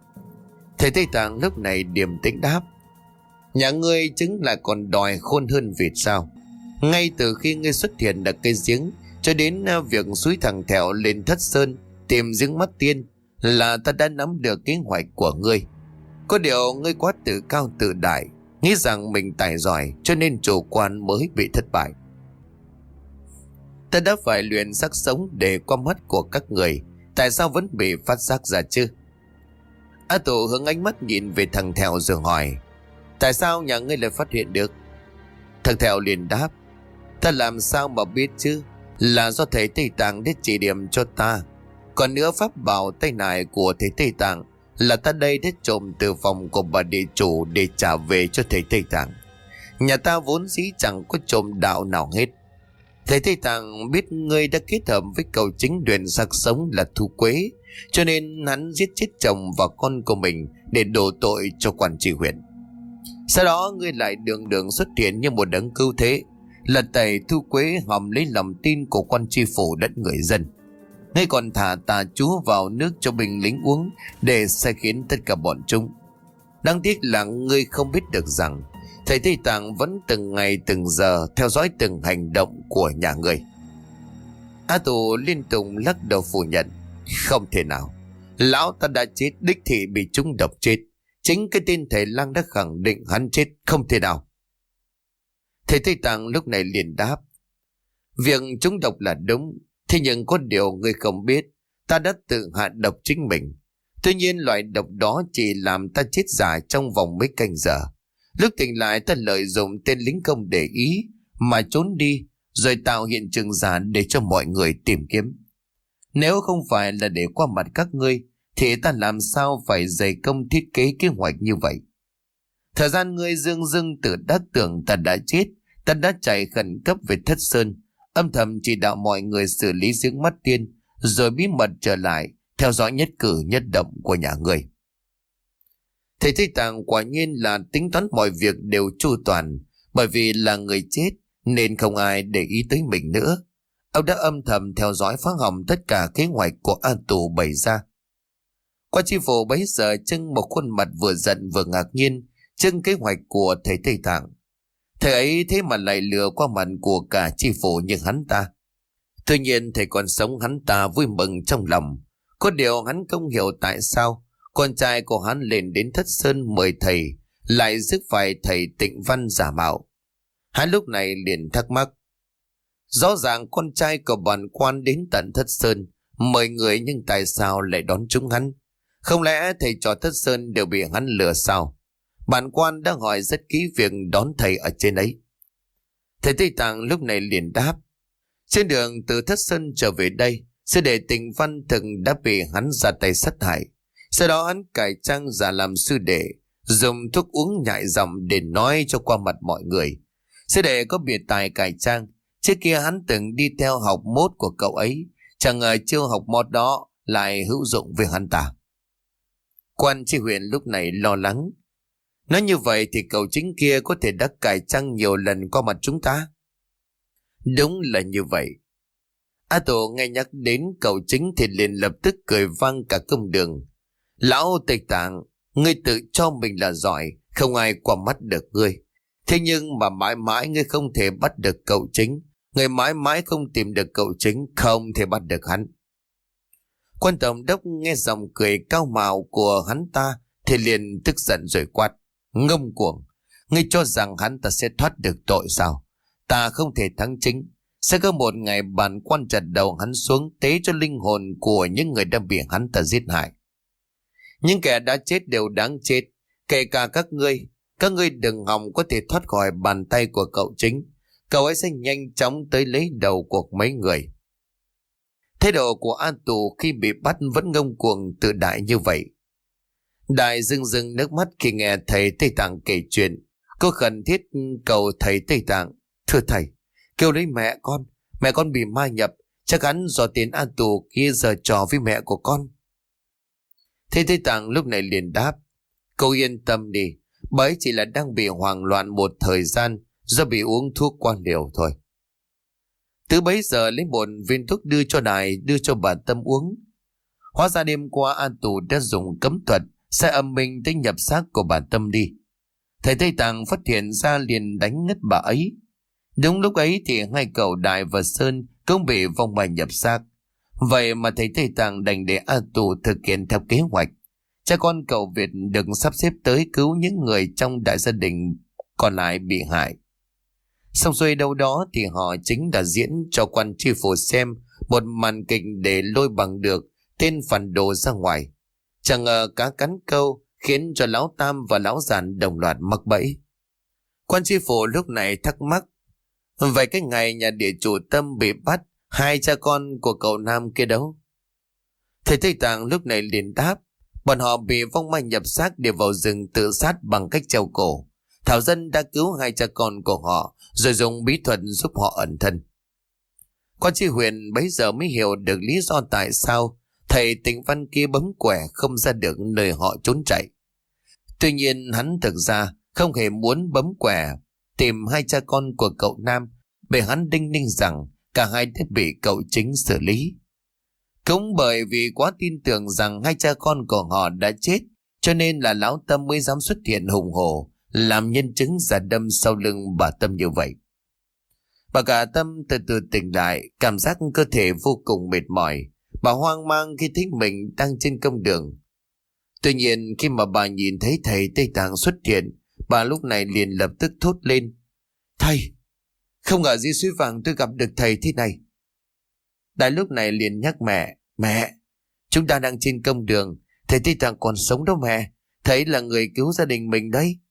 Thầy Tây Tạng lúc này điềm tĩnh đáp: nhà ngươi chứng là còn đòi khôn hơn vịt sao? Ngay từ khi ngươi xuất hiện ở cây giếng cho đến việc xúi thằng Thèo lên Thất Sơn tìm giếng mắt tiên là ta đã nắm được kế hoạch của ngươi. Có điều ngươi quá tự cao tự đại, nghĩ rằng mình tài giỏi cho nên chủ quan mới bị thất bại. Ta đã phải luyện sắc sống để qua mắt của các người, tại sao vẫn bị phát giác ra chứ? A Tù hướng ánh mắt nhìn về thằng Thèo rồi hỏi: tại sao nhà ngươi lại phát hiện được? Thằng Thèo liền đáp: ta làm sao mà biết chứ, là do thầy Tây Tạng để chỉ điểm cho ta. Còn nữa, pháp bảo tay nải của thầy Tây Tạng là ta đây đã trộm từ phòng của bà địa chủ để trả về cho thầy Tây Tạng. Nhà ta vốn dĩ chẳng có trộm đạo nào hết. Thầy Tây Tạng biết ngươi đã kết hợp với cầu chính luyện sắc sống là Thu Quế, cho nên hắn giết chết chồng và con của mình để đổ tội cho quan tri huyện. Sau đó ngươi lại đường đường xuất hiện như một đấng cứu thế, lật tẩy Thu Quế, hòng lấy lòng tin của quan tri phủ đất người dân. Ngươi còn thả tà chú vào nước cho binh lính uống để sai khiến tất cả bọn chúng. Đáng tiếc là ngươi không biết được rằng thầy Tây Tạng vẫn từng ngày từng giờ theo dõi từng hành động của nhà ngươi. A Tù liên tục lắc đầu phủ nhận: không thể nào, lão ta đã chết, đích thị bị trúng độc chết. Chính cái tên thầy lang đã khẳng định hắn chết, không thể nào. Thầy Tây Tạng lúc này liền đáp: việc trúng độc là đúng, thế nhưng có điều ngươi không biết, ta đã tự hạ độc chính mình. Tuy nhiên loại độc đó chỉ làm ta chết giả trong vòng mấy canh giờ. Lúc tỉnh lại ta lợi dụng tên lính công để ý mà trốn đi, rồi tạo hiện trường giả để cho mọi người tìm kiếm. Nếu không phải là để qua mặt các ngươi thì ta làm sao phải dày công thiết kế kế hoạch như vậy? Thời gian ngươi dương dưng tự đắc tưởng ta đã chết, ta đã chạy khẩn cấp về Thất Sơn, âm thầm chỉ đạo mọi người xử lý giếng mắt tiên, rồi bí mật trở lại, theo dõi nhất cử nhất động của nhà ngươi. Thầy Tây Tạng quả nhiên là tính toán mọi việc đều chu toàn, bởi vì là người chết nên không ai để ý tới mình nữa. Ông đã âm thầm theo dõi phá hỏng tất cả kế hoạch của A Tù bày ra. Quan tri phủ bấy giờ trưng một khuôn mặt vừa giận vừa ngạc nhiên, trưng kế hoạch của thầy Tây Tạng. Thầy ấy thế mà lại lừa qua mặt của cả tri phủ như hắn ta. Tuy nhiên thầy còn sống, hắn ta vui mừng trong lòng. Có điều hắn không hiểu tại sao con trai của hắn lên đến Thất Sơn mời thầy, lại rước phải thầy Tịnh Văn giả mạo. Hắn lúc này liền thắc mắc. Rõ ràng con trai của bản quan đến tận Thất Sơn mời người, nhưng tại sao lại đón chúng hắn? Không lẽ thầy trò Thất Sơn đều bị hắn lừa sao? Bản quan đã hỏi rất kỹ việc đón thầy ở trên ấy. Thầy Tây Tạng lúc này liền đáp. Trên đường từ Thất Sơn trở về đây, sư đệ Tịnh Văn thực đã bị hắn ra tay sát hại. Sau đó hắn cải trang giả làm sư đệ, dùng thuốc uống nhại dòng để nói cho qua mặt mọi người. Sư đệ có biệt tài cải trang, trước kia hắn từng đi theo học mốt của cậu ấy, chẳng ngờ chiêu học mốt đó lại hữu dụng với hắn ta. Quan tri huyện lúc này lo lắng. Nói như vậy thì cậu chính kia có thể đã cải trang nhiều lần qua mặt chúng ta. Đúng là như vậy. A Tổ nghe nhắc đến cậu chính thì liền lập tức cười vang cả công đường. Lão Tây Tạng, ngươi tự cho mình là giỏi, không ai qua mắt được ngươi. Thế nhưng mà mãi mãi ngươi không thể bắt được cậu chính. Ngươi mãi mãi không tìm được cậu chính, không thể bắt được hắn. Quan tổng đốc nghe giọng cười cao mạo của hắn ta thì liền tức giận rồi quát. Ngông cuồng, ngươi cho rằng hắn ta sẽ thoát được tội sao? Ta không thể thắng chính. Sẽ có một ngày bản quan chặt đầu hắn xuống, tế cho linh hồn của những người đã bị hắn ta giết hại. Những kẻ đã chết đều đáng chết, kể cả các ngươi. Các ngươi đừng hòng có thể thoát khỏi bàn tay của cậu chính. Cậu ấy sẽ nhanh chóng tới lấy đầu của mấy người. Thái độ của An Tù khi bị bắt vẫn ngông cuồng tự đại như vậy. Đại rưng rưng nước mắt khi nghe thầy Tây Tạng kể chuyện. Cô khẩn thiết cầu thầy Tây Tạng. Thưa thầy, kêu lấy mẹ con. Mẹ con bị ma nhập, chắc chắn do tiền An Tù kia giở trò với mẹ của con. Thầy Tây Tạng lúc này liền đáp. Cô yên tâm đi, bà ấy chỉ là đang bị hoảng loạn một thời gian do bị uống thuốc qua liều thôi. Từ bấy giờ lấy một viên thuốc đưa cho Đại, đưa cho bà Tâm uống. Hóa ra đêm qua An Tù đã dùng cấm thuật sai âm minh tới nhập xác của bà Tâm đi. Thầy Tây Tạng phát hiện ra liền đánh ngất bà ấy. Đúng lúc ấy thì hai cậu Đại và Sơn cũng bị vong bài nhập xác. Vậy mà thầy Tây Tạng đành để An Tù thực hiện theo kế hoạch. Cha con cậu Việt được sắp xếp tới cứu những người trong đại gia đình còn lại bị hại. Xong xuôi đâu đó thì họ chính đã diễn cho quan tri phủ xem một màn kịch để lôi bằng được tên phản đồ ra ngoài. Chẳng ngờ cá cắn câu khiến cho lão Tam và lão Giản đồng loạt mắc bẫy. Quan tri phủ lúc này thắc mắc. Vậy cái ngày nhà địa chủ Tâm bị bắt, hai cha con của cậu Nam kia đâu? Thầy Tây Tạng lúc này liền đáp. Bọn họ bị vong ma nhập xác để vào rừng tự sát bằng cách treo cổ. Thảo Dân đã cứu hai cha con của họ, rồi dùng bí thuật giúp họ ẩn thân. Quan tri huyện bấy giờ mới hiểu được lý do tại sao thầy Tịnh Văn kia bấm quẻ không ra được nơi họ trốn chạy. Tuy nhiên hắn thực ra không hề muốn bấm quẻ tìm hai cha con của cậu Nam, bởi hắn đinh ninh rằng cả hai đã bị cậu chính xử lý. Cũng bởi vì quá tin tưởng rằng hai cha con của họ đã chết, cho nên là lão Tâm mới dám xuất hiện hùng hổ, làm nhân chứng giả đâm sau lưng bà Tâm như vậy. Bà cả Tâm từ từ tỉnh lại, cảm giác cơ thể vô cùng mệt mỏi. Bà hoang mang khi thấy mình đang trên công đường. Tuy nhiên khi mà bà nhìn thấy thầy Tây Tạng xuất hiện, bà lúc này liền lập tức thốt lên. Thầy, không ngờ dưới suối vàng tôi gặp được thầy thế này. Đại lúc này liền nhắc mẹ. Mẹ, chúng ta đang trên công đường, thầy Tây Tạng còn sống đâu mẹ. Thầy là người cứu gia đình mình đấy.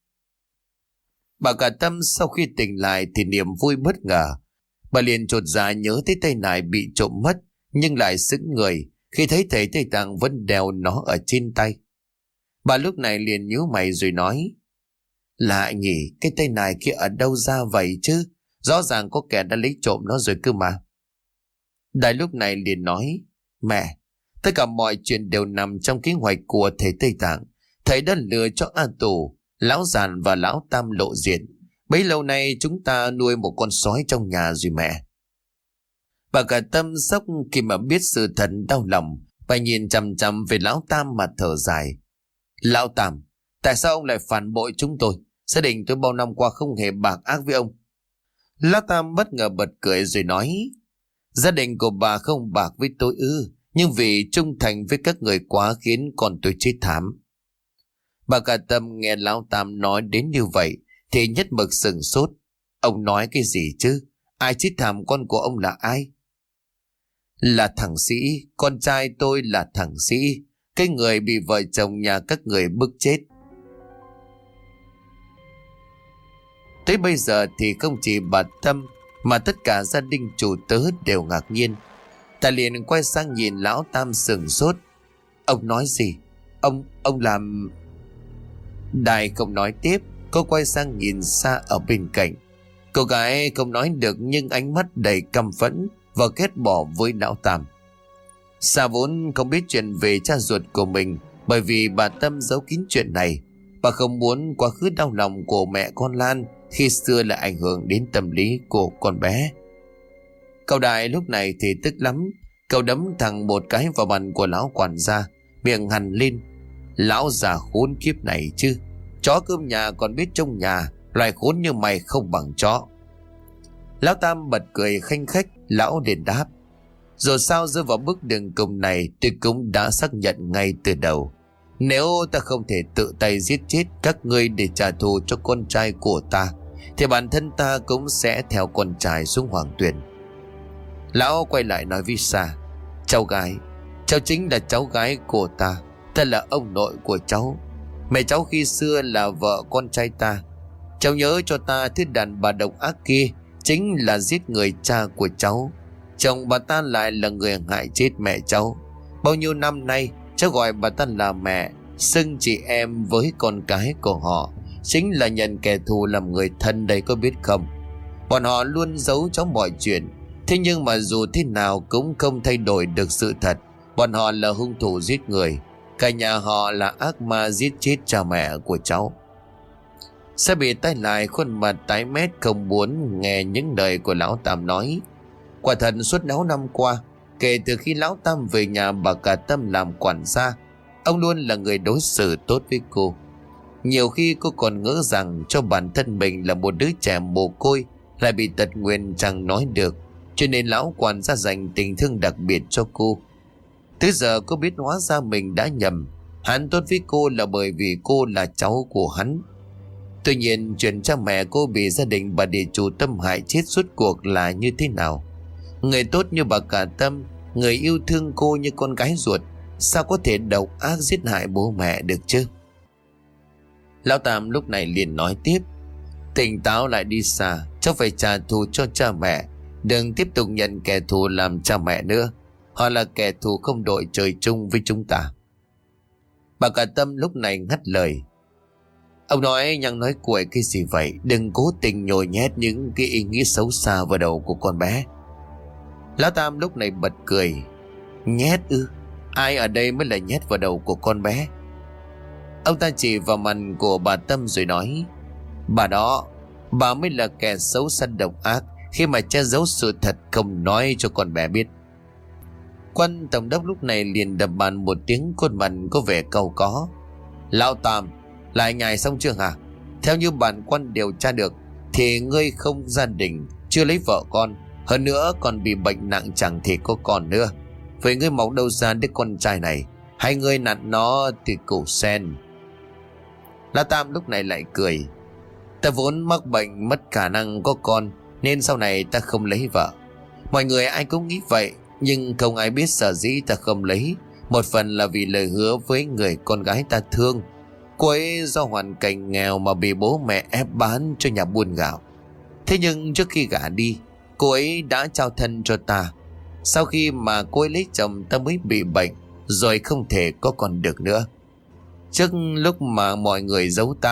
Bà cả Tâm sau khi tỉnh lại thì niềm vui bất ngờ. Bà liền chột dạ nhớ tới tay nải bị trộm mất, nhưng lại sững người khi thấy thầy Tây Tạng vẫn đeo nó ở trên tay. Bà lúc này liền nhíu mày rồi nói. Lạ nhỉ, cái tay này kia ở đâu ra vậy chứ? Rõ ràng có kẻ đã lấy trộm nó rồi cơ mà. Đại lúc này liền nói, mẹ, tất cả mọi chuyện đều nằm trong kế hoạch của thầy Tây Tạng. Thầy đã lừa cho A Tù, Lão Giàn và Lão Tam lộ diện. Bấy lâu nay chúng ta nuôi một con sói trong nhà rồi mẹ. Bà cả Tâm sốc khi mà biết sự thật đau lòng. Bà nhìn chằm chằm về Lão Tam mà thở dài. Lão Tam, tại sao ông lại phản bội chúng tôi? Gia đình tôi bao năm qua không hề bạc ác với ông. Lão Tam bất ngờ bật cười rồi nói, gia đình của bà không bạc với tôi ư? Nhưng vì trung thành với các người quá khiến con tôi chết thảm. Bà cả Tâm nghe Lão Tam nói đến như vậy thì nhất mực sừng sốt. Ông nói cái gì chứ? Ai chết thảm con của ông là ai? Là thằng Sĩ, con trai tôi là thằng Sĩ, cái người bị vợ chồng nhà các người bức chết. Tới bây giờ thì không chỉ bà Tâm mà tất cả gia đình chủ tớ đều ngạc nhiên. Ta liền quay sang nhìn Lão Tam sừng sốt. Ông nói gì? Ông, ông làm... Đại không nói tiếp, cô quay sang nhìn xa ở bên cạnh. Cô gái không nói được nhưng ánh mắt đầy căm phẫn và ghét bỏ với Lão Tam. Sa vốn không biết chuyện về cha ruột của mình, bởi vì bà Tâm giấu kín chuyện này. Bà không muốn quá khứ đau lòng của mẹ con Lan khi xưa lại ảnh hưởng đến tâm lý của con bé. Cậu Đại lúc này thì tức lắm. Cậu đấm thẳng một cái vào mặt của lão quản gia, miệng hằn lên. Lão già khốn kiếp này chứ, chó cơm nhà còn biết trông nhà, loài khốn như mày không bằng chó. Lão Tam bật cười khanh khách. Lão liền đáp, dù sao rơi vào bước đường cùng này, tôi cũng đã xác nhận ngay từ đầu. Nếu ta không thể tự tay giết chết các ngươi để trả thù cho con trai của ta, thì bản thân ta cũng sẽ theo con trai xuống Hoàng Tuyền. Lão quay lại nói với Sa, cháu gái, cháu chính là cháu gái của ta. Ta là ông nội của cháu. Mẹ cháu khi xưa là vợ con trai ta. Cháu nhớ cho ta, thứ đàn bà độc ác kia chính là giết người cha của cháu. Chồng bà ta lại là người hại chết mẹ cháu. Bao nhiêu năm nay cháu gọi bà ta là mẹ, xưng chị em với con cái của họ, chính là nhận kẻ thù làm người thân đây, có biết không? Bọn họ luôn giấu cháu mọi chuyện. Thế nhưng mà dù thế nào cũng không thay đổi được sự thật. Bọn họ là hung thủ giết người. Cả nhà họ là ác ma giết chết cha mẹ của cháu. Sa bị tay lại, khuôn mặt tái mét không muốn nghe những lời của Lão Tam nói. Quả thật suốt sáu năm qua, kể từ khi Lão Tam về nhà bà cả Tâm làm quản gia, ông luôn là người đối xử tốt với cô. Nhiều khi cô còn ngỡ rằng cho bản thân mình là một đứa trẻ mồ côi, lại bị tật nguyền chẳng nói được, cho nên lão quản gia dành tình thương đặc biệt cho cô. Tới giờ cô biết hóa ra mình đã nhầm. Hắn tốt với cô là bởi vì cô là cháu của hắn. Tuy nhiên chuyện cha mẹ cô bị gia đình bà địa chủ Tâm hại chết suốt cuộc là như thế nào? Người tốt như bà cả Tâm, người yêu thương cô như con gái ruột, sao có thể độc ác giết hại bố mẹ được chứ? Lão Tam lúc này liền nói tiếp, tỉnh táo lại đi Sa, cháu phải trả thù cho cha mẹ. Đừng tiếp tục nhận kẻ thù làm cha mẹ nữa. Họ là kẻ thù không đội trời chung với chúng ta. Bà cả Tâm lúc này ngắt lời, ông nói nhăng nói cuội cái gì vậy? Đừng cố tình nhồi nhét những cái ý nghĩ xấu xa vào đầu của con bé. Lão Tam lúc này bật cười, nhét ư? Ai ở đây mới là nhét vào đầu của con bé? Ông ta chỉ vào mặt của bà Tâm rồi nói, bà đó, bà mới là kẻ xấu xa độc ác khi mà che giấu sự thật không nói cho con bé biết. Quân tổng đốc lúc này liền đập bàn một tiếng, khuôn mặt có vẻ cau có. Lão Tam, lại nhài xong chưa hả? Theo như bản quan điều tra được thì ngươi không gia đình, chưa lấy vợ con, hơn nữa còn bị bệnh nặng chẳng thể có con nữa. Vậy ngươi mọc đâu ra đứa con trai này? Hay ngươi nặn nó từ củ sen? Lão Tam lúc này lại cười, ta vốn mắc bệnh mất khả năng có con, nên sau này ta không lấy vợ. Mọi người ai cũng nghĩ vậy, nhưng không ai biết sở dĩ ta không lấy. Một phần là vì lời hứa với người con gái ta thương. Cô ấy do hoàn cảnh nghèo mà bị bố mẹ ép bán cho nhà buôn gạo. Thế nhưng trước khi gả đi, cô ấy đã trao thân cho ta. Sau khi mà cô ấy lấy chồng, ta mới bị bệnh, rồi không thể có con được nữa. Trước lúc mà mọi người giấu ta,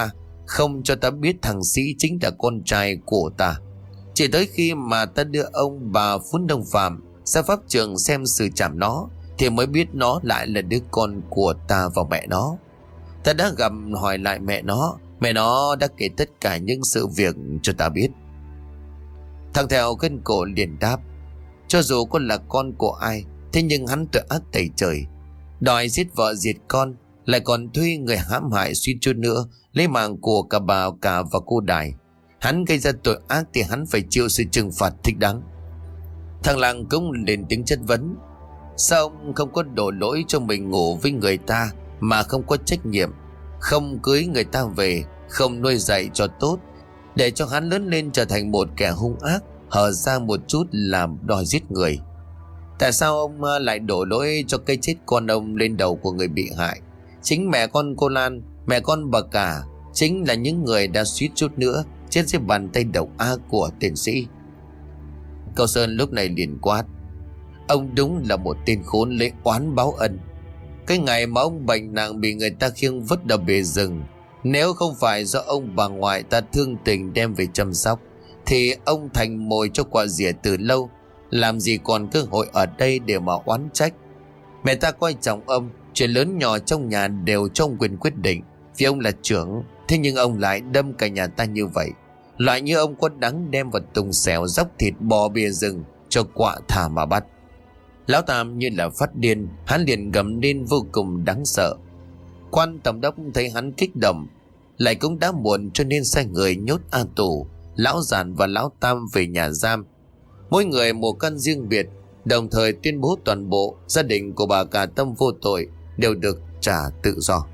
không cho ta biết thằng Sĩ chính là con trai của ta. Chỉ tới khi mà ta đưa ông bà Phún Đông Phạm ra pháp trường xem xử trảm nó thì mới biết nó lại là đứa con của ta và mẹ nó. Ta đã gặp hỏi lại mẹ nó, mẹ nó đã kể tất cả những sự việc cho ta biết. Thằng Thèo gân cổ liền đáp: cho dù con là con của ai, thế nhưng hắn tội ác tày trời, đòi giết vợ diệt con, lại còn thuê người hãm hại suýt chút nữa lấy mạng của cả bà cả và cô Đài. Hắn gây ra tội ác thì hắn phải chịu sự trừng phạt thích đáng. Thằng Làng cũng lên tiếng chất vấn: sao ông không có đổ lỗi cho mình ngủ với người ta mà không có trách nhiệm, không cưới người ta về, không nuôi dạy cho tốt, để cho hắn lớn lên trở thành một kẻ hung ác, hở ra một chút làm đòi giết người? Tại sao ông lại đổ lỗi cho cái chết con ông lên đầu của người bị hại? Chính mẹ con cô Lan, mẹ con bà cả chính là những người đã suýt chút nữa chết dưới bàn tay độc ác của tiến sĩ. Cao Sơn lúc này liền quát: ông đúng là một tên khốn lấy oán báo ân. Cái ngày mà ông bệnh nặng bị người ta khiêng vứt ở bề rừng, nếu không phải do ông bà ngoại ta thương tình đem về chăm sóc thì ông thành mồi cho quả dìa từ lâu, làm gì còn cơ hội ở đây để mà oán trách. Mẹ ta coi trọng ông, chuyện lớn nhỏ trong nhà đều trong quyền quyết định vì ông là trưởng, thế nhưng ông lại đâm cả nhà ta như vậy. Loại như ông có đáng đem vào tùng xẻo dốc thịt bò bìa rừng cho quạ thả mà bắt? Lão Tam như là phát điên, hắn liền gầm lên vô cùng đáng sợ. Quan tổng đốc thấy hắn kích động, lại cũng đã muộn cho nên sai người nhốt A Tù, Lão Giản và Lão Tam về nhà giam, mỗi người một căn riêng biệt, đồng thời tuyên bố toàn bộ gia đình của bà Cả Tâm vô tội đều được trả tự do.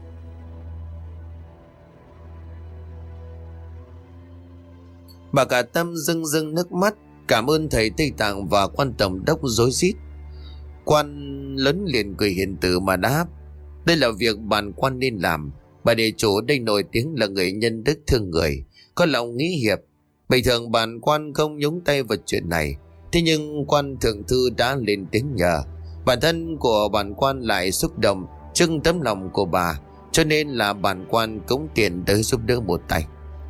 Bà Cả Tâm rưng rưng nước mắt cảm ơn thầy Tây Tạng và quan tổng đốc rối rít. Quan lớn liền cười hiền từ mà đáp: đây là việc bản quan nên làm. Bà địa chủ đây nổi tiếng là người nhân đức thương người, có lòng nghĩa hiệp. Bình thường bản quan không nhúng tay vào chuyện này, thế nhưng quan thượng thư đã lên tiếng nhờ. Bản thân của bản quan lại xúc động trước tấm lòng của bà, cho nên là bản quan cũng tiện tới giúp đỡ một tay.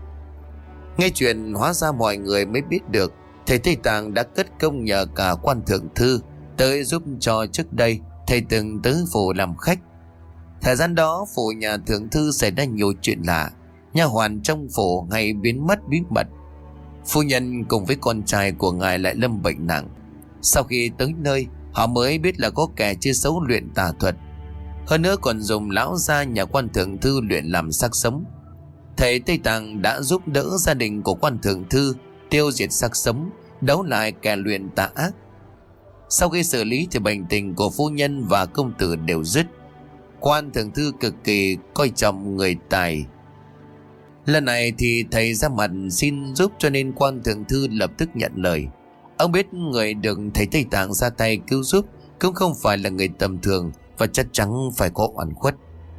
Nghe chuyện hóa ra mọi người mới biết được thầy Tây Tạng đã cất công nhờ cả quan thượng thư tới giúp cho. Trước đây thầy từng tới phủ làm khách. Thời gian đó phủ nhà thượng thư xảy ra nhiều chuyện lạ, nha hoàn trong phủ hay biến mất bí mật. Phu nhân cùng với con trai của ngài lại lâm bệnh nặng. Sau khi tới nơi, họ mới biết là có kẻ chơi xấu luyện tà thuật, hơn nữa còn dùng lão gia nhà quan thượng thư luyện làm xác sống. Thầy Tây Tạng đã giúp đỡ gia đình của quan thượng thư tiêu diệt xác sống, đấu lại kẻ luyện tà ác. Sau khi xử lý thì bệnh tình của phu nhân và công tử đều dứt. Quan thượng thư cực kỳ coi trọng người tài. Lần này thì thầy ra mặt xin giúp, cho nên quan thượng thư lập tức nhận lời. Ông biết người được thầy Tây Tạng ra tay cứu giúp cũng không phải là người tầm thường và chắc chắn phải có oan khuất.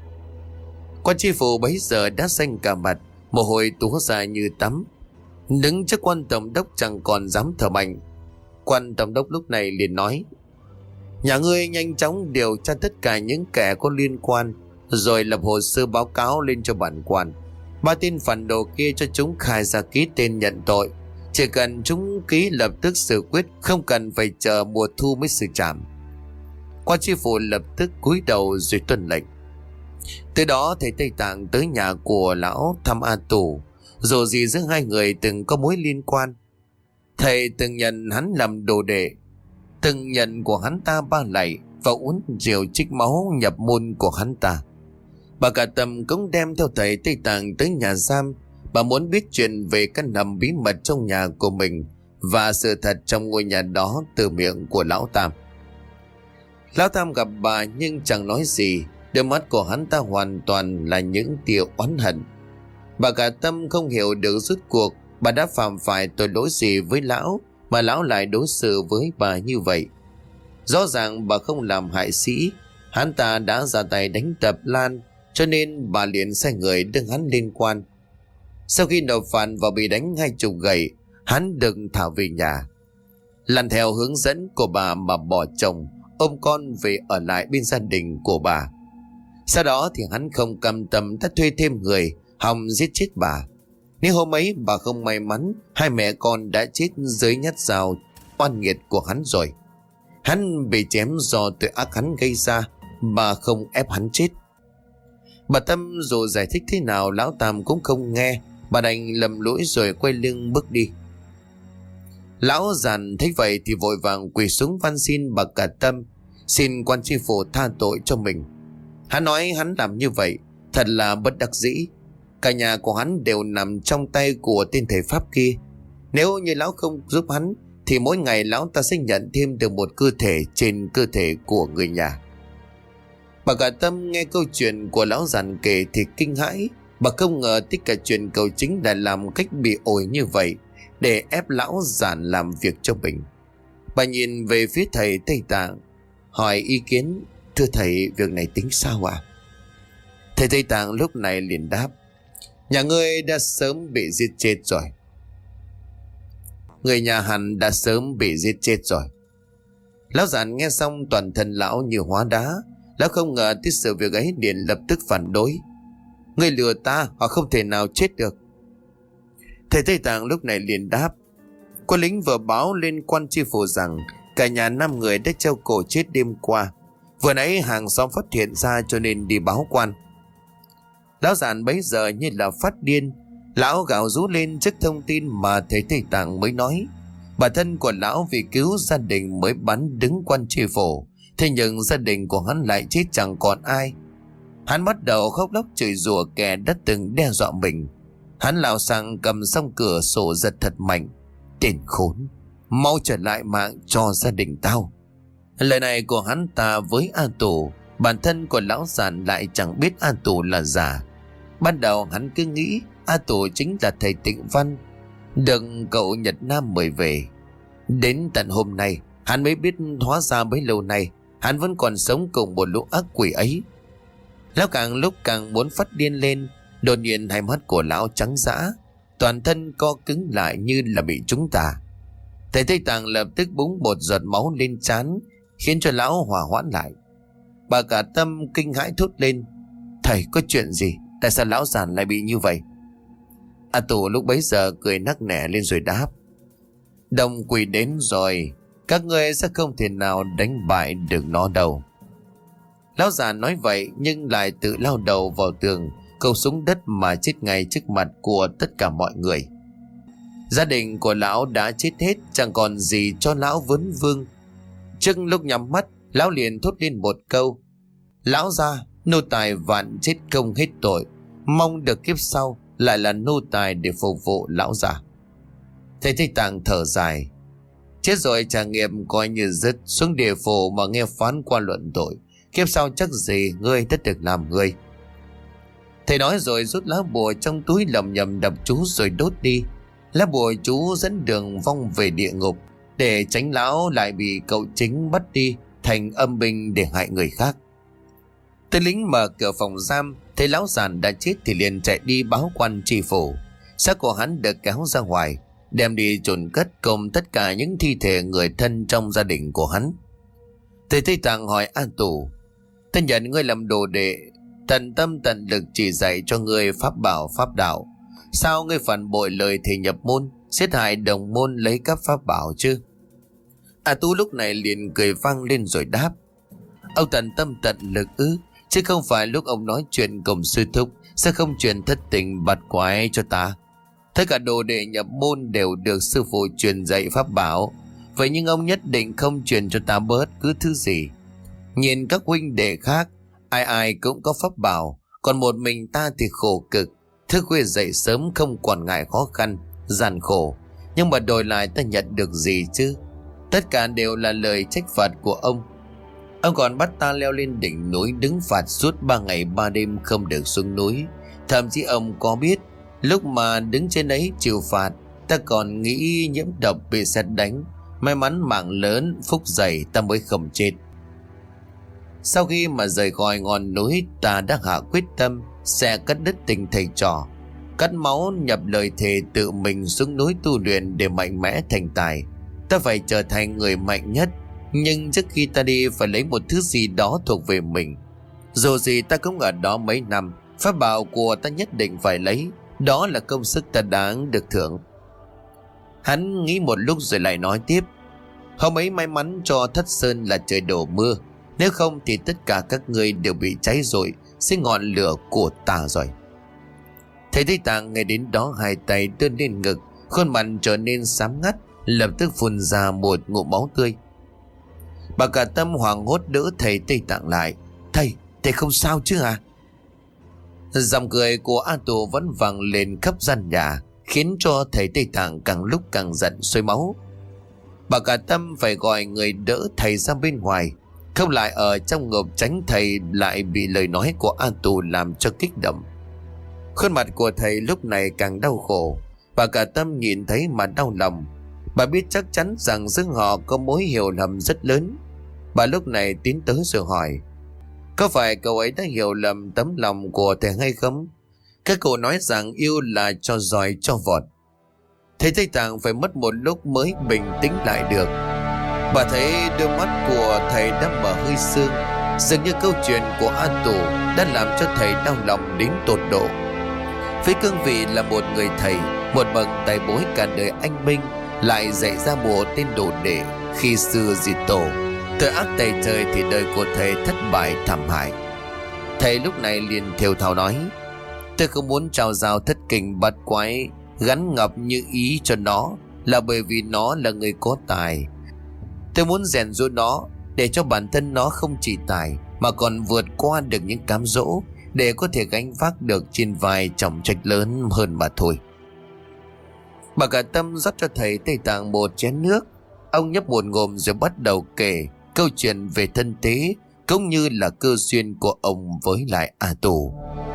Quan tri phủ bấy giờ đã xanh cả mặt, mồ hôi túa ra như tắm. Đứng trước quan tổng đốc chẳng còn dám thở mạnh. Quan tổng đốc lúc này liền nói: nhà ngươi nhanh chóng điều tra tất cả những kẻ có liên quan, rồi lập hồ sơ báo cáo lên cho bản quan. Ba tên phản đồ kia cho chúng khai ra ký tên nhận tội, chỉ cần chúng ký lập tức xử quyết, không cần phải chờ mùa thu mới xử trảm. Quan tri phủ lập tức cúi đầu rồi tuân lệnh. Từ đó thầy Tây Tạng tới nhà của lão thăm A Tù, dù gì giữa hai người từng có mối liên quan. Thầy từng nhận hắn làm đồ đệ, từng nhận của hắn ta ba lạy và uống rượu trích máu nhập môn của hắn ta. Bà Cả Tâm cũng đem theo thầy Tây Tạng tới nhà giam. Bà muốn biết chuyện về căn hầm bí mật trong nhà của mình và sự thật trong ngôi nhà đó từ miệng của lão Tam. Lão Tam gặp bà nhưng chẳng nói gì, đôi mắt của hắn ta hoàn toàn là những tia oán hận. Bà Cả Tâm không hiểu được rốt cuộc bà đã phạm phải tội lỗi gì với lão mà lão lại đối xử với bà như vậy. Rõ ràng bà không làm hại sĩ, hắn ta đã ra tay đánh đập Lan, cho nên bà liền sai người đưa hắn liên quan. Sau khi nộp phạt và bị đánh hai chục gậy, hắn được thả về nhà. Làm theo hướng dẫn của bà mà bỏ chồng, ôm con về ở lại bên gia đình của bà. Sau đó thì hắn không cam tâm đã thuê thêm người hòng giết chết bà. Nếu hôm ấy bà không may mắn, hai mẹ con đã chết dưới nhát dao oan nghiệt của hắn rồi. Hắn bị chém do tội ác hắn gây ra, bà không ép hắn chết. Bà Tâm dù giải thích thế nào lão Tam cũng không nghe. Bà đành lầm lỗi rồi quay lưng bước đi. Lão Giàn thấy vậy thì vội vàng quỳ xuống van xin bà cả Tâm, xin quan tri phủ tha tội cho mình. Hắn nói hắn làm như vậy thật là bất đắc dĩ. Cả nhà của hắn đều nằm trong tay của tên thầy pháp kia. Nếu như lão không giúp hắn thì mỗi ngày lão ta sẽ nhận thêm được một cơ thể trên cơ thể của người nhà. Bà cả Tâm nghe câu chuyện của lão Giàn kể thì kinh hãi. Bà không ngờ tất cả chuyện cầu chính đã làm cách bị ổi như vậy để ép lão Giàn làm việc cho mình. Bà nhìn về phía thầy Tây Tạng hỏi ý kiến: thưa thầy, việc này tính sao ạ? À? Thầy Tây Tạng lúc này liền đáp: nhà ngươi đã sớm bị giết chết rồi. Người nhà hắn đã sớm bị giết chết rồi. Lão Giàn nghe xong toàn thân lão như hóa đá. Lão không ngờ tới sự việc ấy liền lập tức phản đối: ngươi lừa ta, họ không thể nào chết được. Thầy Tây Tạng lúc này liền đáp: quân lính vừa báo lên quan tri phủ rằng cả nhà năm người đã treo cổ chết đêm qua. Vừa nãy hàng xóm phát hiện ra cho nên đi báo quan. Lão Giàn bấy giờ như là phát điên. Lão gào rú lên trước thông tin mà thầy Tây Tạng mới nói. Bản thân của lão vì cứu gia đình mới bắn đứng quan tri phủ, thế nhưng gia đình của hắn lại chết chẳng còn ai. Hắn bắt đầu khóc lóc chửi rủa kẻ đã từng đe dọa mình. Hắn lao sang cầm xong cửa sổ giật thật mạnh: tên khốn, mau trở lại mạng cho gia đình tao. Lời này của hắn ta với A Tù, bản thân của lão Giàn lại chẳng biết A Tù là giả. Ban đầu hắn cứ nghĩ A Tù chính là thầy Tịnh Văn được cậu Nhật Nam mời về. Đến tận hôm nay hắn mới biết hóa ra bấy lâu nay hắn vẫn còn sống cùng một lũ ác quỷ ấy. Lão càng lúc càng muốn phát điên lên. Đột nhiên hai mắt của lão trắng dã, toàn thân co cứng lại như là bị trúng tà. Thầy Tây Tạng lập tức búng một giọt máu lên trán, khiến cho lão hòa hoãn lại. Bà cả Tâm kinh hãi thốt lên: thầy, có chuyện gì? Tại sao lão Giàn lại bị như vậy? A Tù lúc bấy giờ cười nắc nẻ lên rồi đáp: đồng quỷ đến rồi, các ngươi sẽ không thể nào đánh bại được nó đâu. Lão già nói vậy nhưng lại tự lao đầu vào tường, cậu xuống đất mà chết ngay trước mặt của tất cả mọi người. Gia đình của lão đã chết hết, chẳng còn gì cho lão vấn vương. Trước lúc nhắm mắt, lão liền thốt lên một câu: lão gia, nô tài vạn chết không hết tội, mong được kiếp sau lại là nô tài để phục vụ lão già. Thầy Tây Tạng thở dài: chết rồi trả nghiệp coi như dứt, xuống địa phủ mà nghe phán quan luận tội, kiếp sau chắc gì ngươi tất được làm người. Thầy nói rồi rút lá bùa trong túi lầm nhầm đập chú rồi đốt đi. Lá bùa chú dẫn đường vong về địa ngục, để tránh lão lại bị cậu chính bắt đi thành âm binh để hại người khác. Tên lính mở cửa phòng giam thấy lão giàn đã chết thì liền chạy đi báo quan tri phủ. Xác của hắn được kéo ra ngoài, đem đi chôn cất cùng tất cả những thi thể người thân trong gia đình của hắn. Thầy Tây Tạng hỏi An Tù: ta nhận ngươi làm đồ đệ, tận tâm tận lực chỉ dạy cho ngươi pháp bảo pháp đạo, sao ngươi phản bội lời thầy nhập môn, giết hại đồng môn lấy cắp pháp bảo chứ? A Tu lúc này liền cười vang lên rồi đáp: ông tận tâm tận lực ư? Chứ không phải lúc ông nói chuyện cùng sư thúc sẽ không truyền thất tình bạt quái cho ta. Tất cả đồ đệ nhập môn đều được sư phụ truyền dạy pháp bảo, vậy nhưng ông nhất định không truyền cho ta bớt cứ thứ gì. Nhìn các huynh đệ khác, ai ai cũng có pháp bảo, còn một mình ta thì khổ cực, thức khuya dậy sớm không quản ngại khó khăn, gian khổ. Nhưng mà đổi lại ta nhận được gì chứ? Tất cả đều là lời trách phạt của ông. Ông còn bắt ta leo lên đỉnh núi đứng phạt suốt ba ngày ba đêm không được xuống núi. Thậm chí ông có biết lúc mà đứng trên ấy chịu phạt, ta còn nghĩ nhiễm độc bị sét đánh. May mắn mạng lớn phúc dày ta mới không chết. Sau khi mà rời khỏi ngọn núi, ta đã hạ quyết tâm sẽ cắt đứt tình thầy trò, cắt máu nhập lời thề tự mình xuống núi tu luyện để mạnh mẽ thành tài. Ta phải trở thành người mạnh nhất, nhưng trước khi ta đi phải lấy một thứ gì đó thuộc về mình. Dù gì ta cũng ở đó mấy năm, Pháp bảo của ta nhất định phải lấy, đó là công sức ta đáng được thưởng. Hắn nghĩ một lúc rồi lại nói tiếp: Hôm ấy may mắn cho Thất Sơn là trời đổ mưa, nếu không thì tất cả các ngươi đều bị cháy rồi dưới ngọn lửa của ta rồi. Thầy Tây Tạng nghe đến đó hai tay đưa lên ngực, khuôn mặt trở nên xám ngắt, lập tức phun ra một ngụm máu tươi. Bà Cả Tâm hoảng hốt đỡ thầy Tây Tạng lại: Thầy, thầy không sao chứ à? Giọng cười của A Tù vẫn vang lên khắp gian nhà, khiến cho thầy Tây Tạng càng lúc càng giận sôi máu. Bà Cả Tâm phải gọi người đỡ thầy ra bên ngoài, không lại ở trong ngộp tránh thầy lại bị lời nói của A Tù làm cho kích động. Khuôn mặt của thầy lúc này càng đau khổ. Bà Cả Tâm nhìn thấy mà đau lòng. Bà biết chắc chắn rằng giữa họ có mối hiểu lầm rất lớn. Bà lúc này tiến tới rồi hỏi: Có phải cậu ấy đã hiểu lầm tấm lòng của thầy hay không? Các cậu nói rằng yêu là cho giỏi cho vọt. Thầy Tây Tạng phải mất một lúc mới bình tĩnh lại được. Bà thấy đôi mắt của thầy đã mở hơi sương, dường như câu chuyện của A Tù đã làm cho thầy đau lòng đến tột độ. Với cương vị là một người thầy, một bậc tài bối cả đời anh minh, lại dạy ra một tên đồ đệ khi xưa diệt tổ, tội ác tày trời thì đời của thầy thất bại thảm hại. Thầy lúc này liền thều thào nói: Tôi không muốn trao giao thất kinh bát quái gắn ngập như ý cho nó, là bởi vì nó là người có tài. Tôi muốn rèn dỗ nó để cho bản thân nó không chỉ tài mà còn vượt qua được những cám dỗ, để có thể gánh vác được trên vai trọng trách lớn hơn mà thôi. Bà Cả Tâm rót cho thầy Tây Tạng một chén nước. Ông nhấp một ngụm rồi bắt đầu kể câu chuyện về thân thế cũng như là cơ duyên của ông với lại A Tù.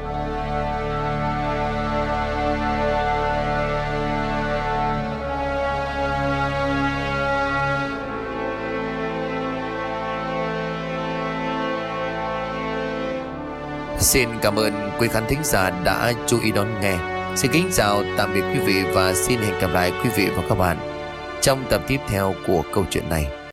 Xin cảm ơn quý khán thính giả đã chú ý đón nghe. Xin kính chào tạm biệt quý vị và xin hẹn gặp lại quý vị và các bạn trong tập tiếp theo của câu chuyện này.